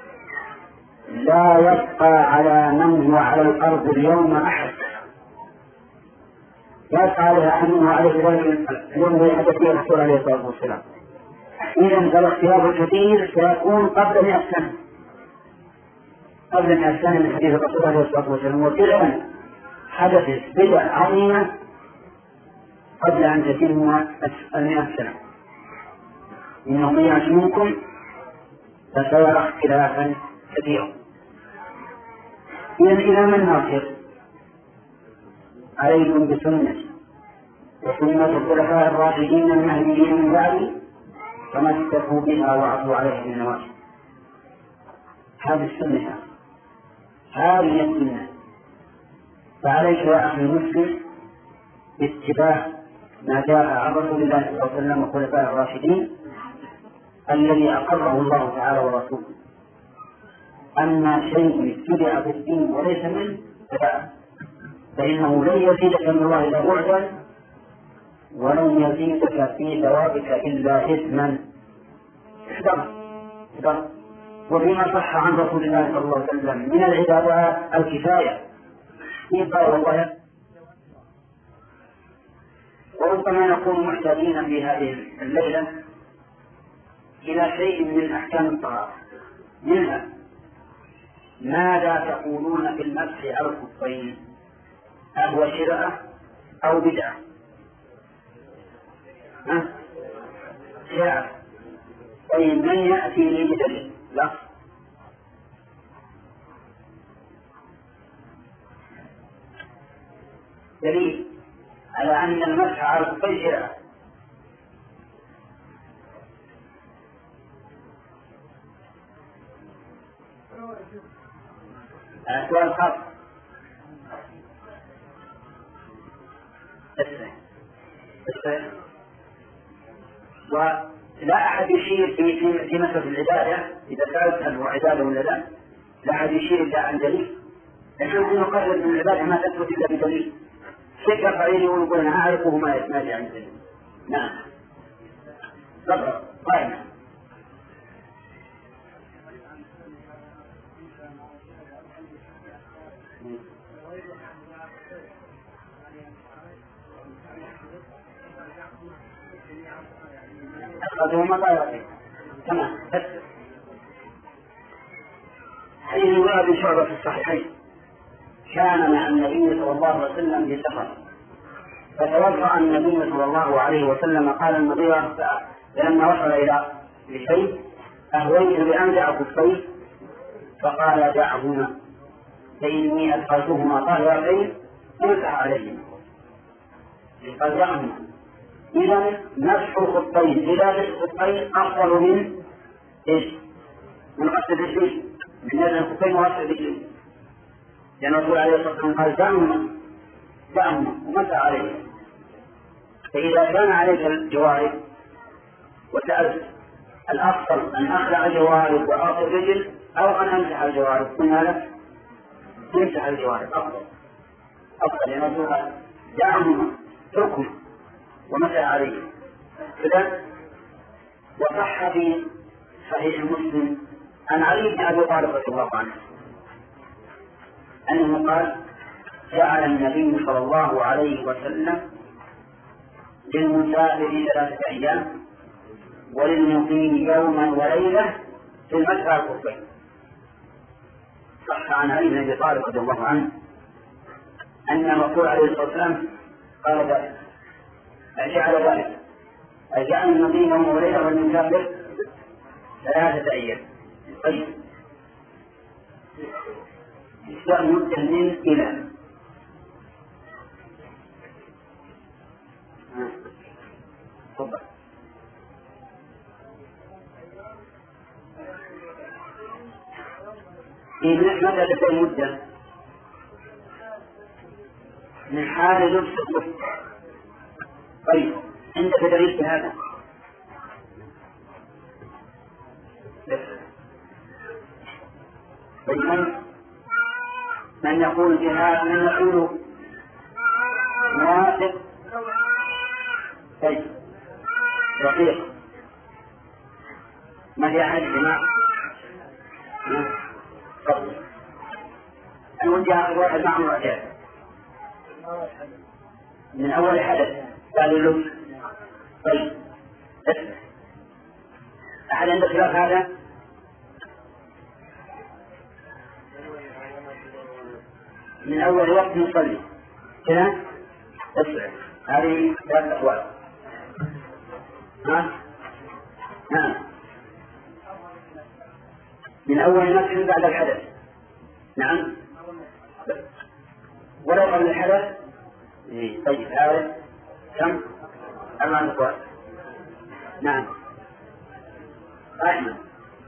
لا يبقى على من هو على الأرض اليوم أحد لا يبقى عليها أحد منه عليه ذلك اليوم الذي حدث فيه الرسول عليه الصلاة والسلام. إذن فالاختلاف الكثير سيكون قبل مئة سنة قبل مئة سنة من حديث الرسول عليه الصلاة والسلام. وفعلا حدثت بدع عظيمة قبل أن تتم المئة سنة. إنه من يعش منكم فسيرى اختلافا كثيرا. إذن إلى من نصر؟ عليكم بسنة وسنة الخلفاء الراشدين المهديين من بعد تمسكوا بها وعصوا عليها بالنواجذ. هذه السنة، هذه السنة. فعليك يا أخي المسلم باتباع ما جاء عن رسول الله صلى الله عليه وسلم والخلفاء الراشدين الذي أقره الله تعالى ورسوله. أما شيء اتبع في الدين وليس منه فلا، فإنه لن يزيدك من الله إلا بعدا ولن يزيدك في ثوابك إلا إثما. احذر احذر. وفيما صح عن رسول الله صلى الله عليه وسلم من العبادات الكفاية في قال والله. وربما نكون محتاجين في هذه الليلة إلى شيء من أحكام الطهارة. منها ماذا تقولون في المسح على الخفين؟ أهو شرعة أو بدعة؟ ها؟ شرعة. طيب من يأتي لي بدليل؟ لا. دليل على أن المسح على الخفين شرعة. سؤال خاص. ولا أحد يشير في في في مسألة العبادة إذا سألت هل هو عبادة ولا لا، لا أحد يشير إلا عن دليل. نحن نقرر من العبادة ما تثبت إلا بدليل. شيء قليل يقول أنا أعرفه ما يسمى عن دليل. نعم. صبر قائمة. أخذهما طائرتين. تمام. حديث ورد بن شعبة في الصحيحين كان مع النبي صلى الله عليه وسلم في سفر فتوضأ النبي صلى الله عليه وسلم قال المغيرة لما وصل إلى الشيء أهويت بأن دع كفيه فقال دعهما فإني أدخلتهما طاهرتين امسح عليهما. قال دعهما. إذا مسح الخفين زيادة الخفين أفضل من إيش؟ من غسل الرجلين، من نزع الخفين وغسل الرجلين، لأن الرسول عليه الصلاة والسلام قال دعهما دعهما ومسح عليهما. فإذا كان عليك الجوارب وسألت الأفضل أن أخلع الجوارب وأعطي الرجل أو أن أمسح الجوارب، قلنا لك امسح الجوارب أفضل أفضل لأن الرسول دعهما اتركهما ومسح عليه. إذا وصح في صحيح مسلم عن علي بن أبي طالب رضي الله عنه أنه قال جعل النبي صلى الله عليه وسلم للمسافر ثلاثة أيام وللمقيم يوما وليلة في المسح على الخفين. صح عن علي بن أبي طالب رضي الله عنه أن الرسول عليه الصلاة والسلام قال ذلك أجعل ذلك أجعل المقيم يوم وليلة والمسافر ثلاثة أيام. طيب إسلام مدة من إلى تفضل. في متى تكون مدة؟ من حال لبس الخف. طيب عندك دليل في هذا؟ طيب من يقول بهذا من يقول موافق؟ طيب رقيق ما هي أحد جماعة؟ طيب الوجه واحد معه رجال من أول حدث بعد اللبس. طيب أحد عنده خلاف هذا؟ من أول وقت نصلي كذا اسمع هذه ثلاث أقوال. ها؟ نعم من أول مسح بعد الحدث. نعم ولو قبل الحدث. طيب هذا كم؟ أربعة أسبوع. نعم. أحمد.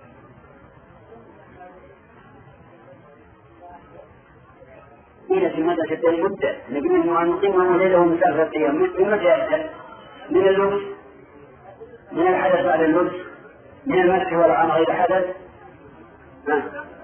إلى في مدى ستة المدة نقول إنه أن نقيم ليله مسافة أيام من متى يبدأ؟ من اللبس، من الحدث بعد اللبس، من المسح والعام غير حدث. نعم.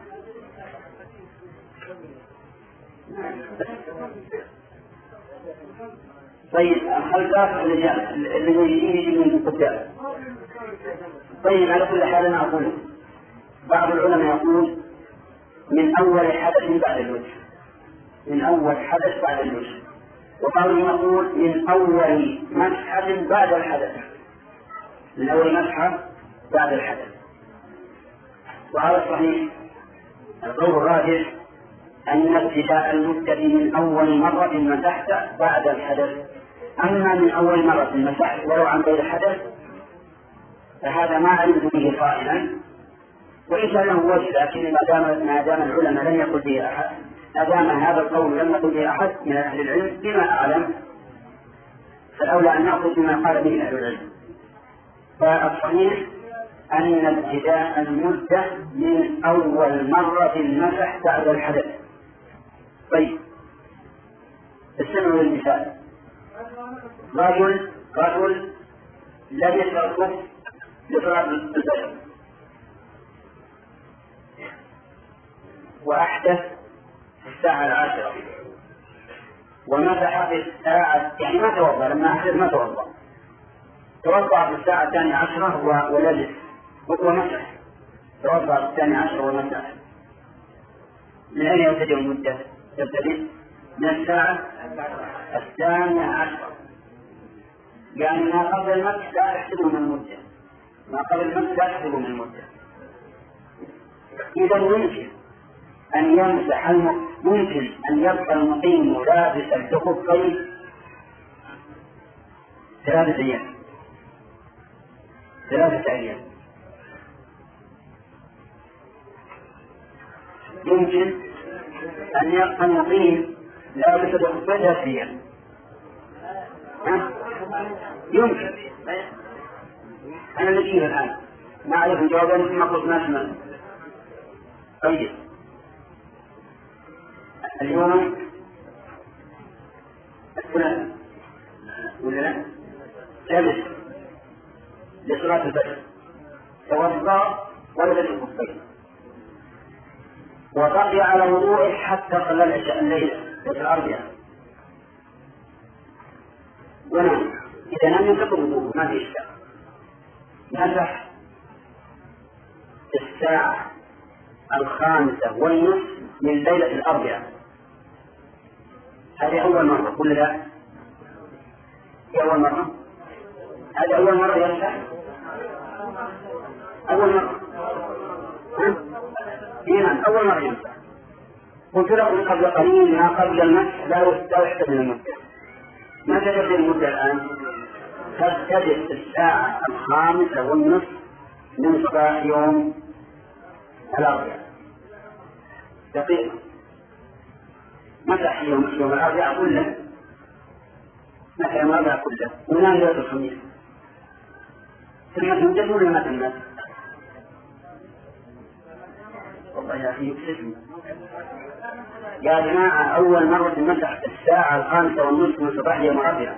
طيب الخلفاء اللي يجي من القدام. طيب على كل حال أنا أقول بعض العلماء يقول من أول حدث بعد اللبس، من أول حدث بعد اللبس، وقالوا يقول من أول مسحة بعد الحدث، من أول مسحة بعد الحدث. وهذا صحيح. القول الراجح أن ابتداء المدة من أول مرة مسحت بعد الحدث، أما من أول مرة مسحت ولو عن غير الحدث فهذا ما علمت به قائلا، وإن شاء له وجه، لكن ما دام ما دام العلماء لم يقل به أحد، ما دام هذا القول لم يقل به أحد من أهل العلم بما أعلم، فالأولى أن نأخذ بما قال به أهل العلم. فالصحيح أن ابتداء المدة من أول مرة مسح بعد الحدث. طيب استمعوا للمثال. رجل رجل لبس الخف لصلاة الفجر وأحدث في الساعة العاشرة ومسح في الساعة، يعني ما توضأ، لما أحدث ما توضأ، توضأ في الساعة الثانية عشرة ولبس ومسح، توضأ في الثانية عشرة ومسح. من أين يبتدئ المدة؟ تبتدئ من الساعة الثانية عشرة، يعني ما قبل المسح لا يحسبه من المدة، ما قبل المسح لا يحسبه من المدة. إذا يمكن أن يمسح الم... ممكن أن يبقى المقيم لابسا بخفين ثلاثة أيام ثلاثة أيام يمكن أن يبقى المقيم لابسا بخفين ثلاثة أيام يمكن. أنا نجيب الآن ما أعرف الجواب ثم قلت ما اسمه. طيب اليوم الثلاثاء ولا لا؟ ثالث لصلاة الفجر توضأ ولبس الخفين وبقي على وضوءه حتى صلى العشاء الليلة في الأربعاء ونام. إذا لم ينتقل وضوءه ما في إشكال، مسح الساعة الخامسة والنصف من ليلة الأربعاء. هذه أول مرة كل ذا هي أول مرة، هذه أول مرة يمسح أول مرة ها؟ أول مرة يمسح. قلت لكم قبل قليل ما قبل المسح لا يحسب من المدة. ما تجد المدة الآن؟ تبتدئ الساعة الخامسة والنصف من صباح يوم الأربعاء دقيقة. مسح يوم يوم الأربعاء كله، مسح يوم الأربعاء كله ونام ليلة الخميس. ثم تمتد ولا ما تمت؟ والله يا أخي يكسفني يا جماعة. أول مرة مسح الساعة الخامسة والنصف من صباح يوم الأربعاء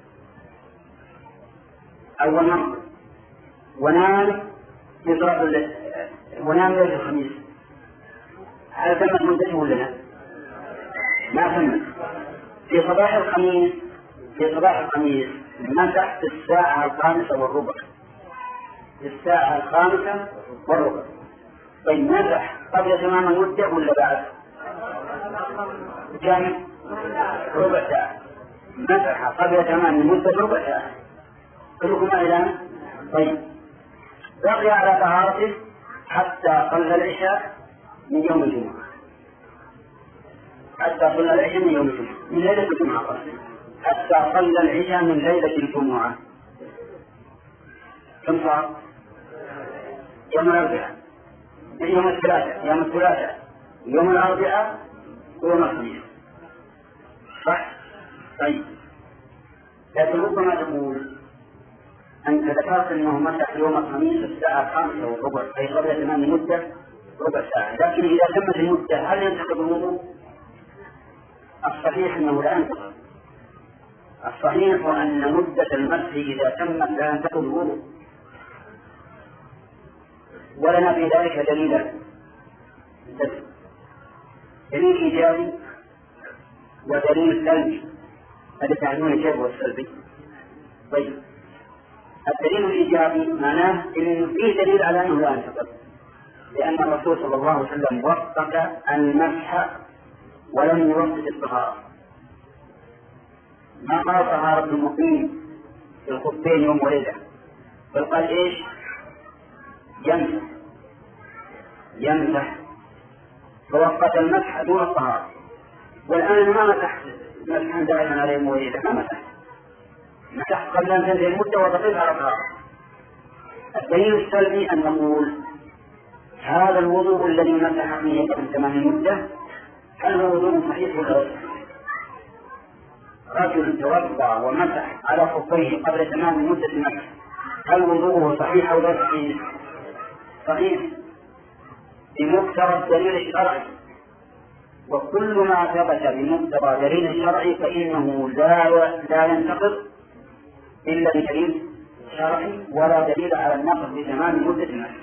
أول مرة، ونام في صلاة ونام ليلة الخميس. هل تمت مدته ولا لا؟ ما تمت. في صباح الخميس في صباح الخميس مسح في الساعة الخامسة والربع، في الساعة الخامسة والربع. طيب مسح قبل تمام المدة ولا بعد؟ كم؟ ربع ساعة. مسح قبل تمام المدة ربع ساعة. كلكم أعلم؟ طيب بقي على طهارته حتى صلى العشاء من يوم الجمعة، حتى صلى العشاء من يوم الجمعة من ليلة الجمعة، حتى صلى العشاء من ليلة الجمعة. كم صار؟ يوم الأربعاء، يوم الثلاثاء، يوم الثلاثاء، يوم الأربعاء ويوم الخميس، صح؟ طيب لكن ربما تقول أنت ذكرت أنه مسح يوم الخميس الساعة خمسة وربع أي قبل تمام المدة ربع ساعة، لكن إذا تمت المدة هل ينتقض الوضوء؟ الصحيح أنه لا ينتقض. الصحيح أن مدة المسح إذا تمت لا ينتقض الوضوء، ولنا في ذلك دليلا، دليل إيجابي ودليل سلبي. هذا تعلمون الإيجابي والسلبي. طيب الدليل الإيجابي معناه إنه فيه دليل على أنه لا ينتقض، لأن الرسول صلى الله عليه وسلم وفق المسح ولم يوفق الطهارة. ما قال طهارة المقيم في الخفين يوم وليلة، بل قال إيش؟ يمسح يمسح فوقت المسح دون الطهارة. والآن ما مسح مسحا دائما عليه وليلة، ما مسح مسح قبل أن تنتهي المدة وتقف على الطهارة. الدليل السلبي أن نقول هذا الوضوء الذي مسح فيه قبل تمام المدة هل هو وضوء صحيح ولا غير صحيح؟ رجل توضأ ومسح على خفيه قبل تمام مدة المسح، هل وضوءه صحيح أو غير صحيح؟ صحيح بمقتضى الدليل الشرعي، وكل ما ثبت بمقتضى دليل شرعي فإنه لا لا ينتقض إلا بدليل شرعي ولا دليل على النقض بتمام مدة المسح.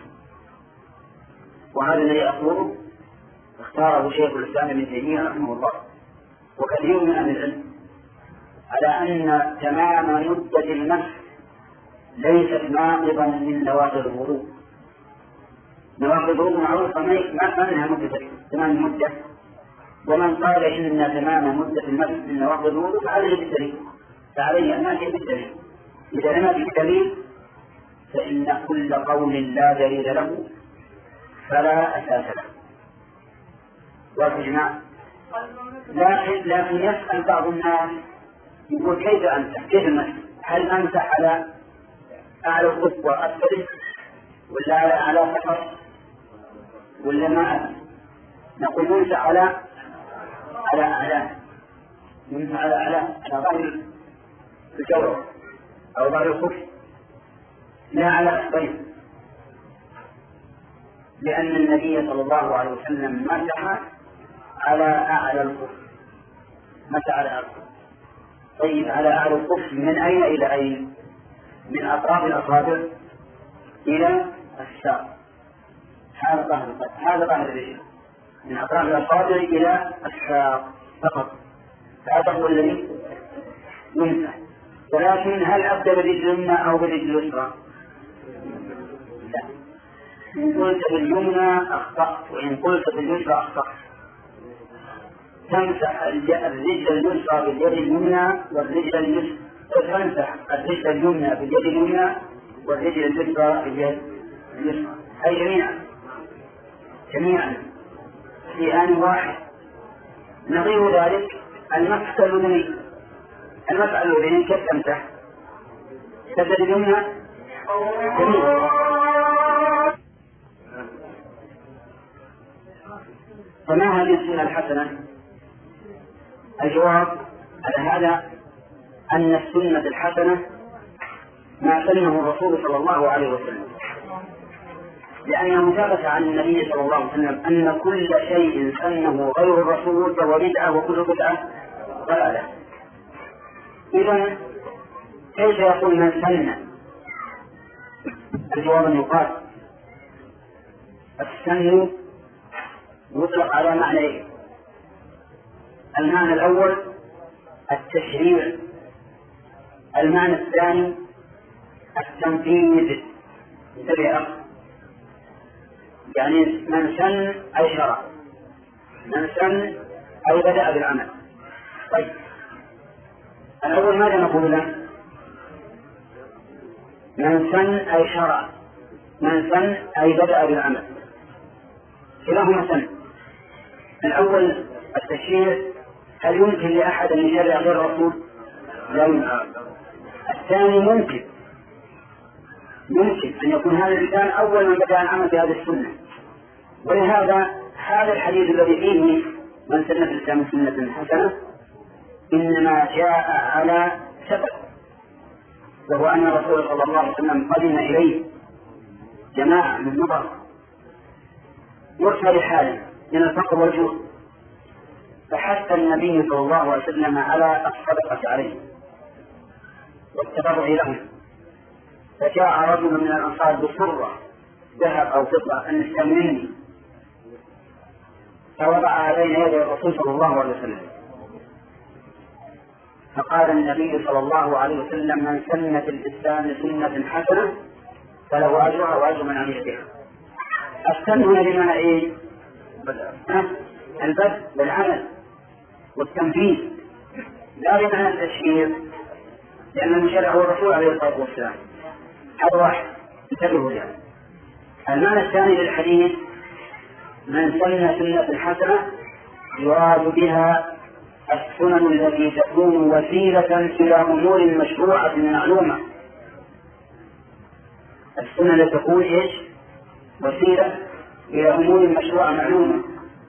وهذا الذي أقوله اختاره شيخ الإسلام ابن تيمية رحمه الله وكثير من أهل العلم على أن تمام مدة المسح ليست ناقضا من نواقض الوضوء. نواقض الوضوء معروفة ما منها مدة تمام المدة، ومن قال إن تمام مدة المسح من نواقض الوضوء فعليه بالدليل، فعليه أن نأتي بالدليل. إذا لم نأتي بالدليل فإن كل قول لا دليل له فلا أساس له. وأجمع لكن لكن يسأل بعض الناس يقول كيف أمسح؟ كيف المسح؟ هل أمسح على أعلى الخف وأسفله ولا على أعلى فقط ولا ما أمسح؟ نقول نمسح على على أعلى نمسح على أعلى على ظهر الجورب أو ظهر الخف لا على أسفله، لأن النبي صلى الله عليه وسلم مسح على أعلى الخف مسح على أعلى الخف. طيب على أعلى الخف من أين إلى أين؟ من أطراف الأصابع إلى الساق، هذا ظهر هذا ظهر الرجل، من أطراف الأصابع إلى الساق فقط، هذا هو الذي يمسح. ولكن هل أبدأ بالرجل اليمنى أو بالرجل اليسرى؟ لا، إن قلت باليمنى أخطأت وإن قلت باليسرى أخطأت. تمسح الرجل اليسرى باليد اليمنى والرجل اليسرى تمسح الرجل اليمنى باليد اليمنى والرجل اليسرى باليد اليسرى، أي جميعا جميعا في آن واحد. نظير ذلك المسح الأذني، المسح الأذني كيف تمسح؟ تبدأ اليمنى جميعا. فما هذه السنة الحسنة؟ الجواب على هذا أن السنة الحسنة ما سنه الرسول صلى الله عليه وسلم، لأنه ثبت عن النبي صلى الله عليه وسلم أن كل شيء سنه غير الرسول فهو بدعة وكل بدعة ضلالة. إذن كيف يقول من سن؟ الجواب أن يقال السن يطلق على معنى. المعنى الأول التشريع، المعنى الثاني التنفيذ. انتبه يعني من سن أي شرع، من سن أي بدأ بالعمل. طيب الأول ماذا نقول له؟ من سن أي شرع، من سن أي بدأ بالعمل، كلاهما سن. الأول التشريع، هل يمكن لأحد أن يشرع غير الرسول؟ لا يمكن. الثاني ممكن يمكن أن يكون هذا الإنسان أول من بدأ العمل بهذه السنة، ولهذا هذا الحديث الذي فيه من سن في الإسلام سنة حسنة إنما جاء على سبب وهو أن الرسول صلى الله عليه وسلم قدم إليه جماعة من نظر يرسل حاله من الفقر والجوع، فحث النبي صلى الله عليه وسلم على الصدقة عليه والتبرع لهم، فجاء رجل من الأنصار بسرة ذهب أو فضة أن استمني، فوضعها بين يدي الرسول صلى الله عليه وسلم، فقال النبي صلى الله عليه وسلم: من سن في الإسلام سنة حسنة فله أجرها وأجر من عمل بها. السن هنا بمعنى إيه؟ البذل والعمل والتنفيذ، لا بمعنى التشهير، لأن المشرع هو الرسول عليه الصلاة والسلام. هذا واحد انتبهوا له. المعنى الثاني للحديث: من سن سنة حسنة يراد بها السنن التي تكون وسيلة إلى أمور مشروعة معلومة. السنن التي تكون إيش؟ وسيلة إلى أمور مشروعة معلومة.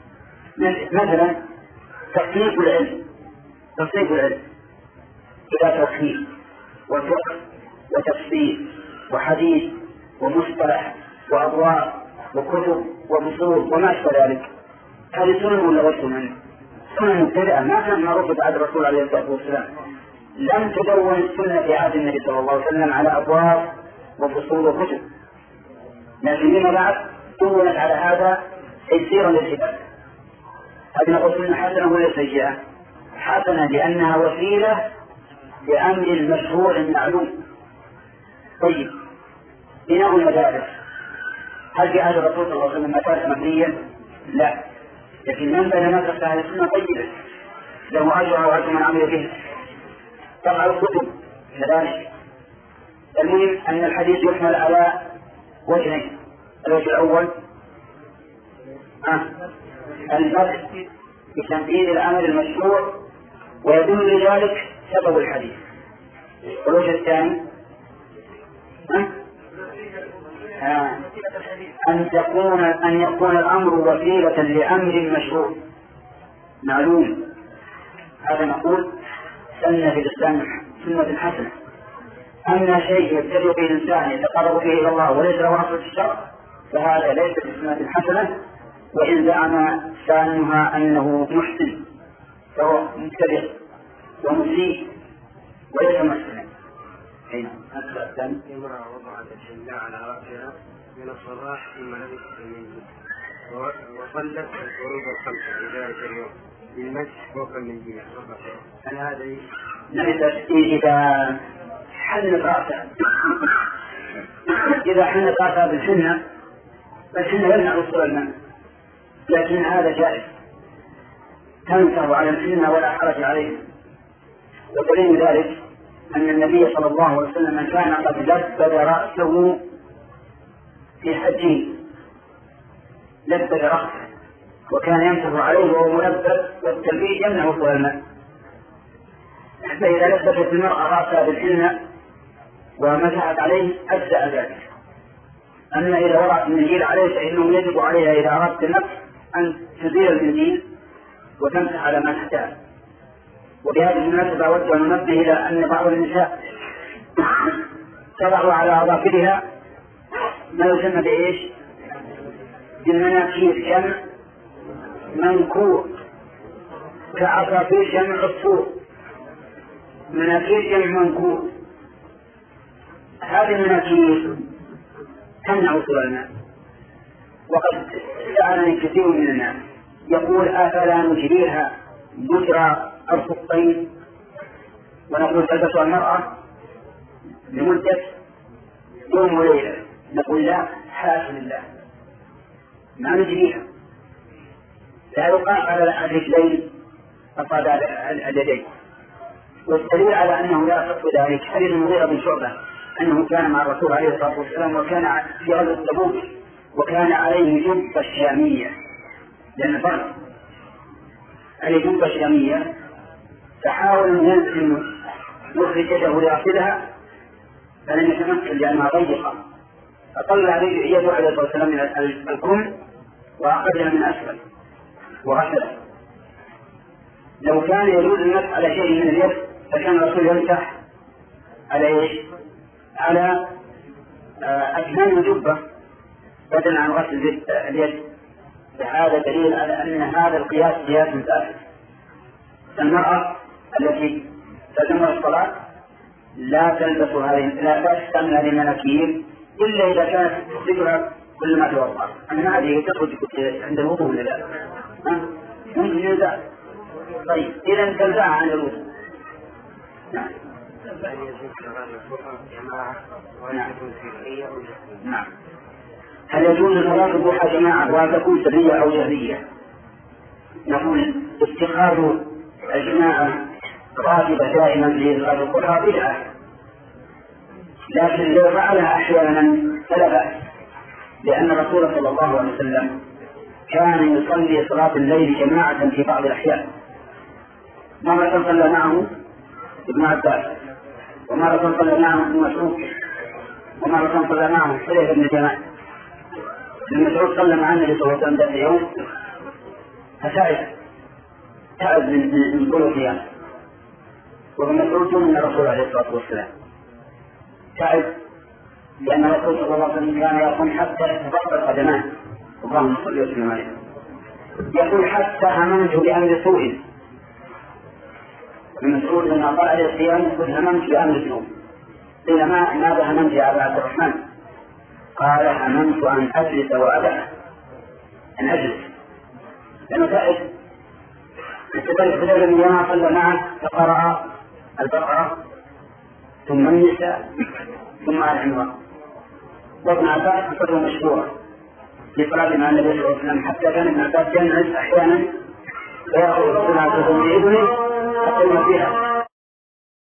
مثلا تصنيف العلم، تصنيف العلم إلى تفصيل وفقه وتفسير وحديث ومصطلح وأبواب وكتب وفصول وما أشبه ذلك. هذه سنن ولا غير سنن؟ سنن مبتدئة ما كانت معروفة بعد الرسول عليه الصلاة والسلام. لم تدون السنة في عهد النبي صلى الله عليه وسلم على أبواب وفصول وكتب، لكن فيما بعد دونت على هذا تيسيرا للعباد. هذه نقول سنة حسنة ولا سيئة؟ حسنة لأنها وسيلة لأمر مشروع معلوم. طيب، بناء المدارس هل في عهد الرسول صلى الله عليه وسلم مدارس مبنية؟ لا، لكن من بنى مدرسة أهل السنة طيبة له أجر وأجر من عمل به. طبع الكتب كذلك. المهم أن الحديث يحمل على وجهين: الوجه الأول آه. البذل بتنفيذ العمل المشروع ويدل لذلك سبب الحديث. والوجه الثاني آه. آه. أن تكون أن يكون الأمر وسيلة لأمر مشروع معلوم. هذا نقول سنة في الإسلام سنة حسنة. أما شيء يبتدئ به الإنسان يتقرب به إلى الله وليس له أصل في الشرع فهذا ليس بسنة حسنة، وإن زعم سانها أنه محسن فهو مبتدئ ومسيء وليس محسنا. هنا امرأة وضعت الحلاء على رأسها من الصباح ثم لبست المنزل وصلت الفروض الخمسة في ذلك اليوم بالمسح فوق المنزل. هل هذا لبست إذا حنت رأسها إذا حنت رأسها بالحنة فالحنة يمنع وصول الماء، لكن هذا جائز، تنكر على الحنة ولا حرج عليه. ودليل ذلك أن النبي صلى الله عليه وسلم كان قد لبد رأسه في حجه، لبد رأسه وكان يمسح عليه وهو ملبد، والتلبيد يمنع وصول الماء. فإذا لبست المرأة رأسها بالحنة ومسحت عليه أجزأ ذلك. أما إذا وضعت المنديل عليه فإنه يجب عليها إذا أردت النفس أن تزيل المنديل وتمسح على ما تحتاج. وبهذه المناسبة أود أن ننبه إلى أن بعض النساء تضع على أظافرها ما يسمى بإيش؟ بالمناكير، جمع منكور، كعصافير جمع عصفور، مناكير جمع منكور. هذه المناكير تمنع وصول الماء، وقد سألني كثير من الناس يقول: أفلا نجريها مجرى الخطين ونقول تلبسها المرأة لمدة يوم وليلة؟ نقول: لا، حاشا لله، ما نجريها، لا يقال على الرجلين أصابع اليدين. والدليل على أنه لا يصح ذلك حديث المغيرة بن شعبة أنه كان مع الرسول عليه الصلاة والسلام وكان في غزوة تبوك وكان عليه جبة شامية، لأن فرق عليه جبة شامية، فحاول أن يخرج يده ليصلها فلم يتمكن لأنها ضيقة، فطلع يده عليه الصلاة والسلام من الكم وأخذها من أسفل وغسلها. لو كان يجوز المسح على شيء من اليد فكان الرسول يمسح على ايش؟ على أكمام الجبة بدلا عن غسل اليد، فهذا دليل على أن هذا القياس قياس فاسد. المرأة التي تتم الصلاة لا تلبس هذه لا تستعمل هذه المناكير إلا إذا كانت تخرجها كل ما توضأ. أما هذه تخرج عند الوضوء ولا لا؟ ممكن ينزع. طيب إذا تنزعها عن الوضوء. نعم. نعم. هل يجوز صلاة الضحى جماعة وهل تكون سرية أو جهرية؟ نقول اتخاذ الجماعة راتبة دائما لصلاة الضحى بدعة، لكن لو فعلها أحيانا فلا بأس، لأن الرسول صلى الله عليه وسلم كان يصلي صلاة الليل جماعة في بعض الأحيان، مرة صلى معه ابن عباس، ومرة صلى معه ابن مسعود، ومرة صلى معه حذيفة بن اليمان. ابن مسعود صلى مع النبي صلى الله عليه وسلم ذات يوم فتعب تعب من طول القيام، وابن مسعود من الرسول عليه الصلاة والسلام تعب لأن الرسول صلى الله عليه وسلم كان يقوم حتى يتفقد قدماه، اللهم صل وسلم عليه، يقول حتى هممت بأمر سوء. ابن مسعود لما قال عليه القيام يقول هممت بأمر سوء. قيل ما ماذا هممت يا أبا عبد الرحمن؟ قال هممت أن أجلس وأبع أن أجلس لأنه تعب. كذلك بدل من يوم صلى معه فقرأ البقرة ثم النساء ثم العمران، وابن عباس قصته مشهورة في صلاة مع النبي صلى الله عليه وسلم، حتى كان ابن عباس ينعس أحيانا فيأخذ رسولها بإذنه فقلنا فيها